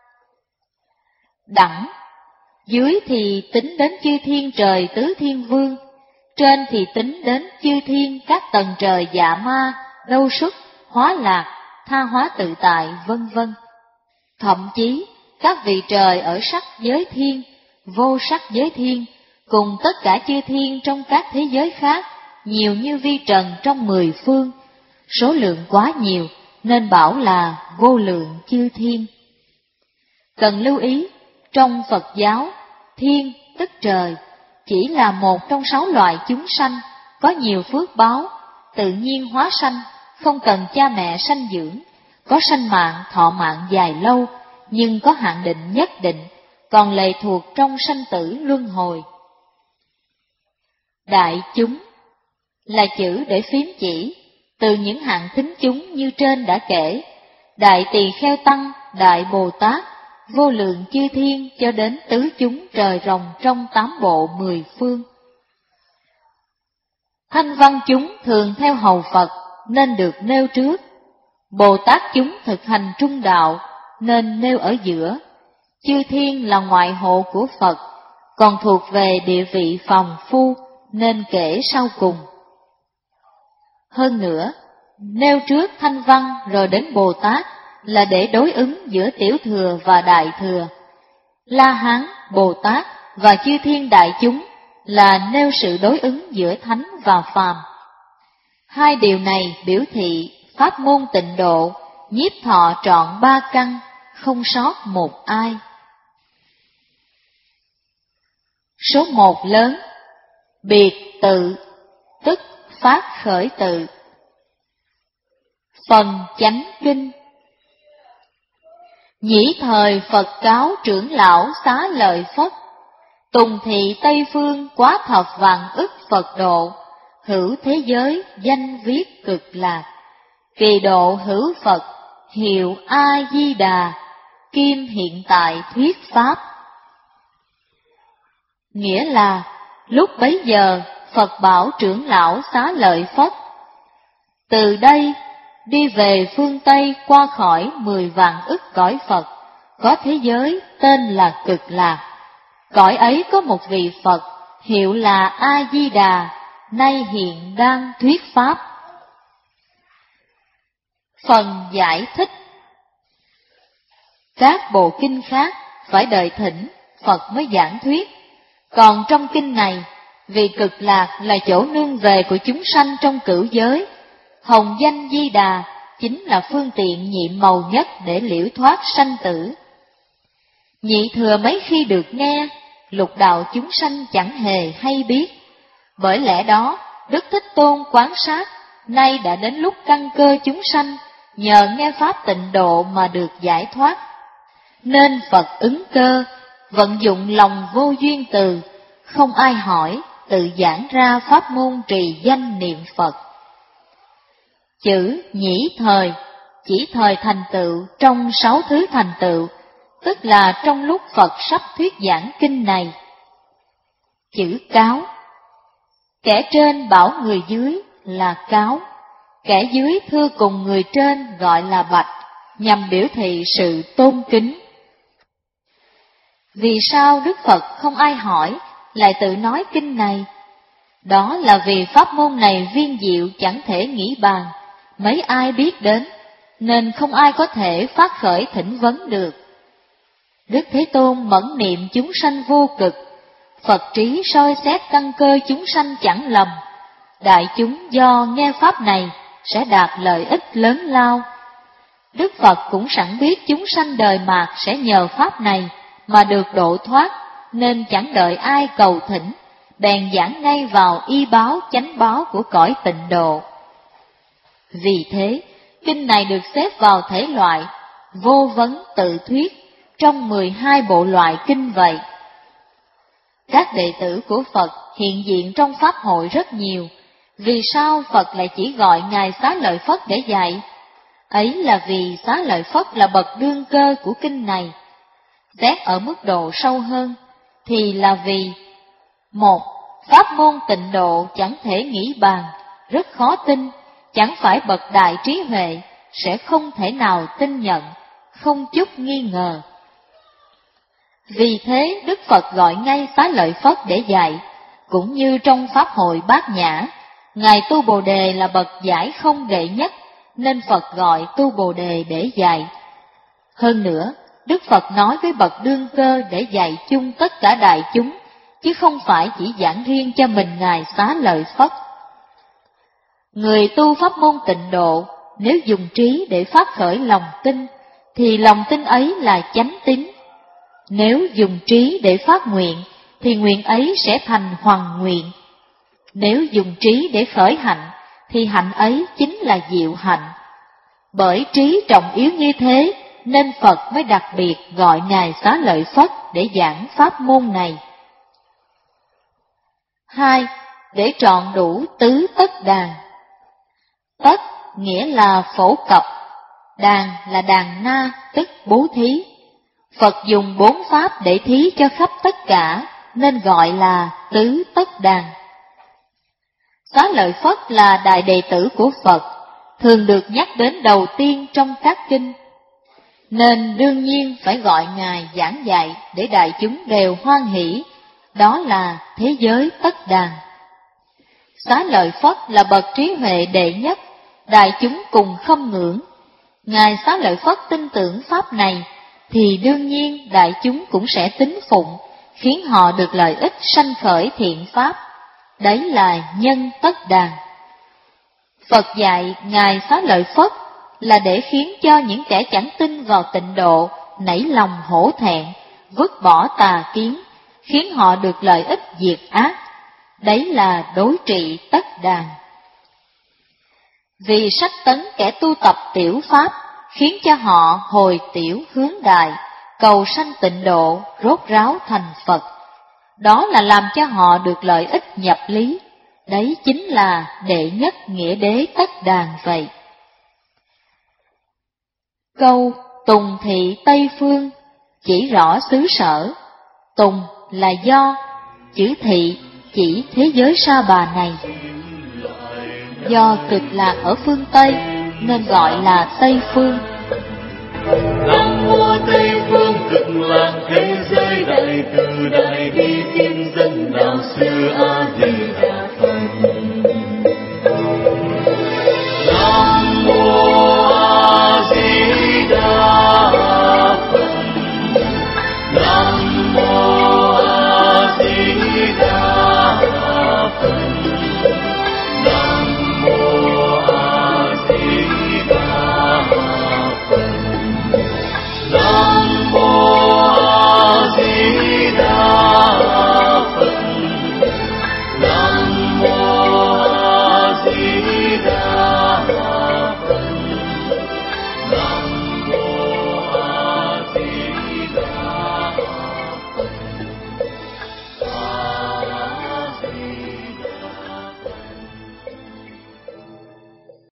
Đẳng, dưới thì tính đến chư thiên trời tứ thiên vương, trên thì tính đến chư thiên các tầng trời dạ ma, đâu xuất, hóa lạc, tha hóa tự tại, vân vân. Thậm chí, các vị trời ở sắc giới thiên, vô sắc giới thiên, cùng tất cả chư thiên trong các thế giới khác, nhiều như vi trần trong mười phương, số lượng quá nhiều, nên bảo là vô lượng chư thiên. Cần lưu ý, trong Phật giáo, thiên tức trời, chỉ là một trong sáu loại chúng sanh, có nhiều phước báo, tự nhiên hóa sanh, không cần cha mẹ sanh dưỡng, có sanh mạng thọ mạng dài lâu, nhưng có hạn định nhất định, còn lệ thuộc trong sanh tử luân hồi. Đại chúng là chữ để phím chỉ, từ những hạng thính chúng như trên đã kể, Đại Tỳ Kheo Tăng, Đại Bồ Tát, vô lượng chư thiên cho đến tứ chúng trời rồng trong tám bộ mười phương. Thanh văn chúng thường theo hầu Phật nên được nêu trước, Bồ Tát chúng thực hành trung đạo nên nêu ở giữa, chư thiên là ngoại hộ của Phật, còn thuộc về địa vị phàm phu nên kể sau cùng. Hơn nữa, nêu trước Thanh văn rồi đến Bồ Tát là để đối ứng giữa tiểu thừa và đại thừa. La Hán, Bồ Tát và chư thiên đại chúng là nêu sự đối ứng giữa thánh và phàm. Hai điều này biểu thị pháp môn tịnh độ, nhiếp thọ trọn ba căn, không sót một ai. Số một lớn, biệt tự, tức phát khởi tự. Phần chánh kinh. Nhĩ thời Phật cáo trưởng lão xá lợi Phất, tùng thị Tây Phương quá thập vạn ức Phật độ, hữu thế giới danh viết cực lạc, kỳ độ hữu Phật, hiệu A-di-đà, kim hiện tại thuyết pháp. Nghĩa là, lúc bấy giờ Phật bảo trưởng lão xá lợi Phất, từ đây đi về phương Tây qua khỏi mười vạn ức cõi Phật, có thế giới tên là Cực Lạc. Cõi ấy có một vị Phật, hiệu là A-di-đà, nay hiện đang thuyết pháp. Phần giải thích. Các bộ kinh khác phải đợi thỉnh Phật mới giảng thuyết, còn trong kinh này, vì Cực Lạc là chỗ nương về của chúng sanh trong cửu giới, hồng danh Di Đà chính là phương tiện nhiệm màu nhất để liễu thoát sanh tử. Nhị thừa mấy khi được nghe, lục đạo chúng sanh chẳng hề hay biết. Bởi lẽ đó, Đức Thích Tôn quán sát, nay đã đến lúc căn cơ chúng sanh, nhờ nghe pháp tịnh độ mà được giải thoát. Nên Phật ứng cơ, vận dụng lòng vô duyên từ, không ai hỏi, tự giảng ra pháp môn trì danh niệm Phật. Chữ nhĩ thời chỉ thời thành tựu trong sáu thứ thành tựu, tức là trong lúc Phật sắp thuyết giảng kinh này. Chữ cáo, kẻ trên bảo người dưới là cáo, kẻ dưới thưa cùng người trên gọi là bạch, nhằm biểu thị sự tôn kính. Vì sao Đức Phật không ai hỏi, lại tự nói kinh này? Đó là vì pháp môn này viên diệu chẳng thể nghĩ bàn, mấy ai biết đến, nên không ai có thể phát khởi thỉnh vấn được. Đức Thế Tôn mẫn niệm chúng sanh vô cực, Phật trí soi xét căn cơ chúng sanh chẳng lầm, đại chúng do nghe pháp này sẽ đạt lợi ích lớn lao. Đức Phật cũng sẵn biết chúng sanh đời mạt sẽ nhờ pháp này mà được độ thoát, nên chẳng đợi ai cầu thỉnh, bèn giảng ngay vào y báo chánh báo của cõi tịnh độ. Vì thế, kinh này được xếp vào thể loại vô vấn tự thuyết trong mười hai bộ loại kinh vậy. Các đệ tử của Phật hiện diện trong Pháp hội rất nhiều. Vì sao Phật lại chỉ gọi Ngài Xá Lợi Phất để dạy? Ấy là vì Xá Lợi Phất là bậc đương cơ của kinh này. Xét ở mức độ sâu hơn, thì là vì: một, pháp môn tịnh độ chẳng thể nghĩ bàn, rất khó tin, chẳng phải bậc đại trí huệ sẽ không thể nào tin nhận, không chút nghi ngờ. Vì thế Đức Phật gọi ngay Xá Lợi Phất để dạy, cũng như trong Pháp hội Bát Nhã, Ngài Tu Bồ Đề là bậc giải không đệ nhất, nên Phật gọi Tu Bồ Đề để dạy. Hơn nữa, Đức Phật nói với bậc đương cơ để dạy chung tất cả đại chúng, chứ không phải chỉ giảng riêng cho mình Ngài Xá Lợi Phất. Người tu pháp môn tịnh độ, nếu dùng trí để phát khởi lòng tin, thì lòng tin ấy là chánh tín. Nếu dùng trí để phát nguyện, thì nguyện ấy sẽ thành hoằng nguyện. Nếu dùng trí để khởi hạnh, thì hạnh ấy chính là diệu hạnh. Bởi trí trọng yếu như thế, nên Phật mới đặc biệt gọi Ngài Xá Lợi Phất để giảng pháp môn này. Hai, để trọn đủ tứ tất đàn. Tất nghĩa là phổ cập, đàn là đàn na, tức bố thí. Phật dùng bốn pháp để thí cho khắp tất cả, nên gọi là tứ tất đàn. Xá Lợi Phất là đại đệ tử của Phật, thường được nhắc đến đầu tiên trong các kinh, nên đương nhiên phải gọi Ngài giảng dạy để đại chúng đều hoan hỷ, đó là thế giới tất đàn. Xá Lợi Phất là bậc trí huệ đệ nhất, đại chúng cùng khâm ngưỡng. Ngài Xá Lợi Phất tin tưởng pháp này, thì đương nhiên đại chúng cũng sẽ tín phụng, khiến họ được lợi ích sanh khởi thiện pháp. Đấy là nhân tất đàn. Phật dạy Ngài Xá Lợi Phất là để khiến cho những kẻ chẳng tin vào tịnh độ nảy lòng hổ thẹn, vứt bỏ tà kiến, khiến họ được lợi ích diệt ác. Đấy là đối trị tất đàn. Vì sách tấn kẻ tu tập tiểu pháp, khiến cho họ hồi tiểu hướng đại, cầu sanh tịnh độ, rốt ráo thành Phật. Đó là làm cho họ được lợi ích nhập lý. Đấy chính là đệ nhất nghĩa đế tất đàn vậy. Câu Tùng thị Tây Phương chỉ rõ xứ sở. Tùng là do, chữ thị chỉ thế giới Sa Bà này. Do cực lạc ở phương Tây nên gọi là Tây Phương. Nam mô Tây Phương cực lạc thế giới đại từ đại bi tiên dân đạo sư A Di Đà Phật. Nam mô A Di Đà Phật. Nam mô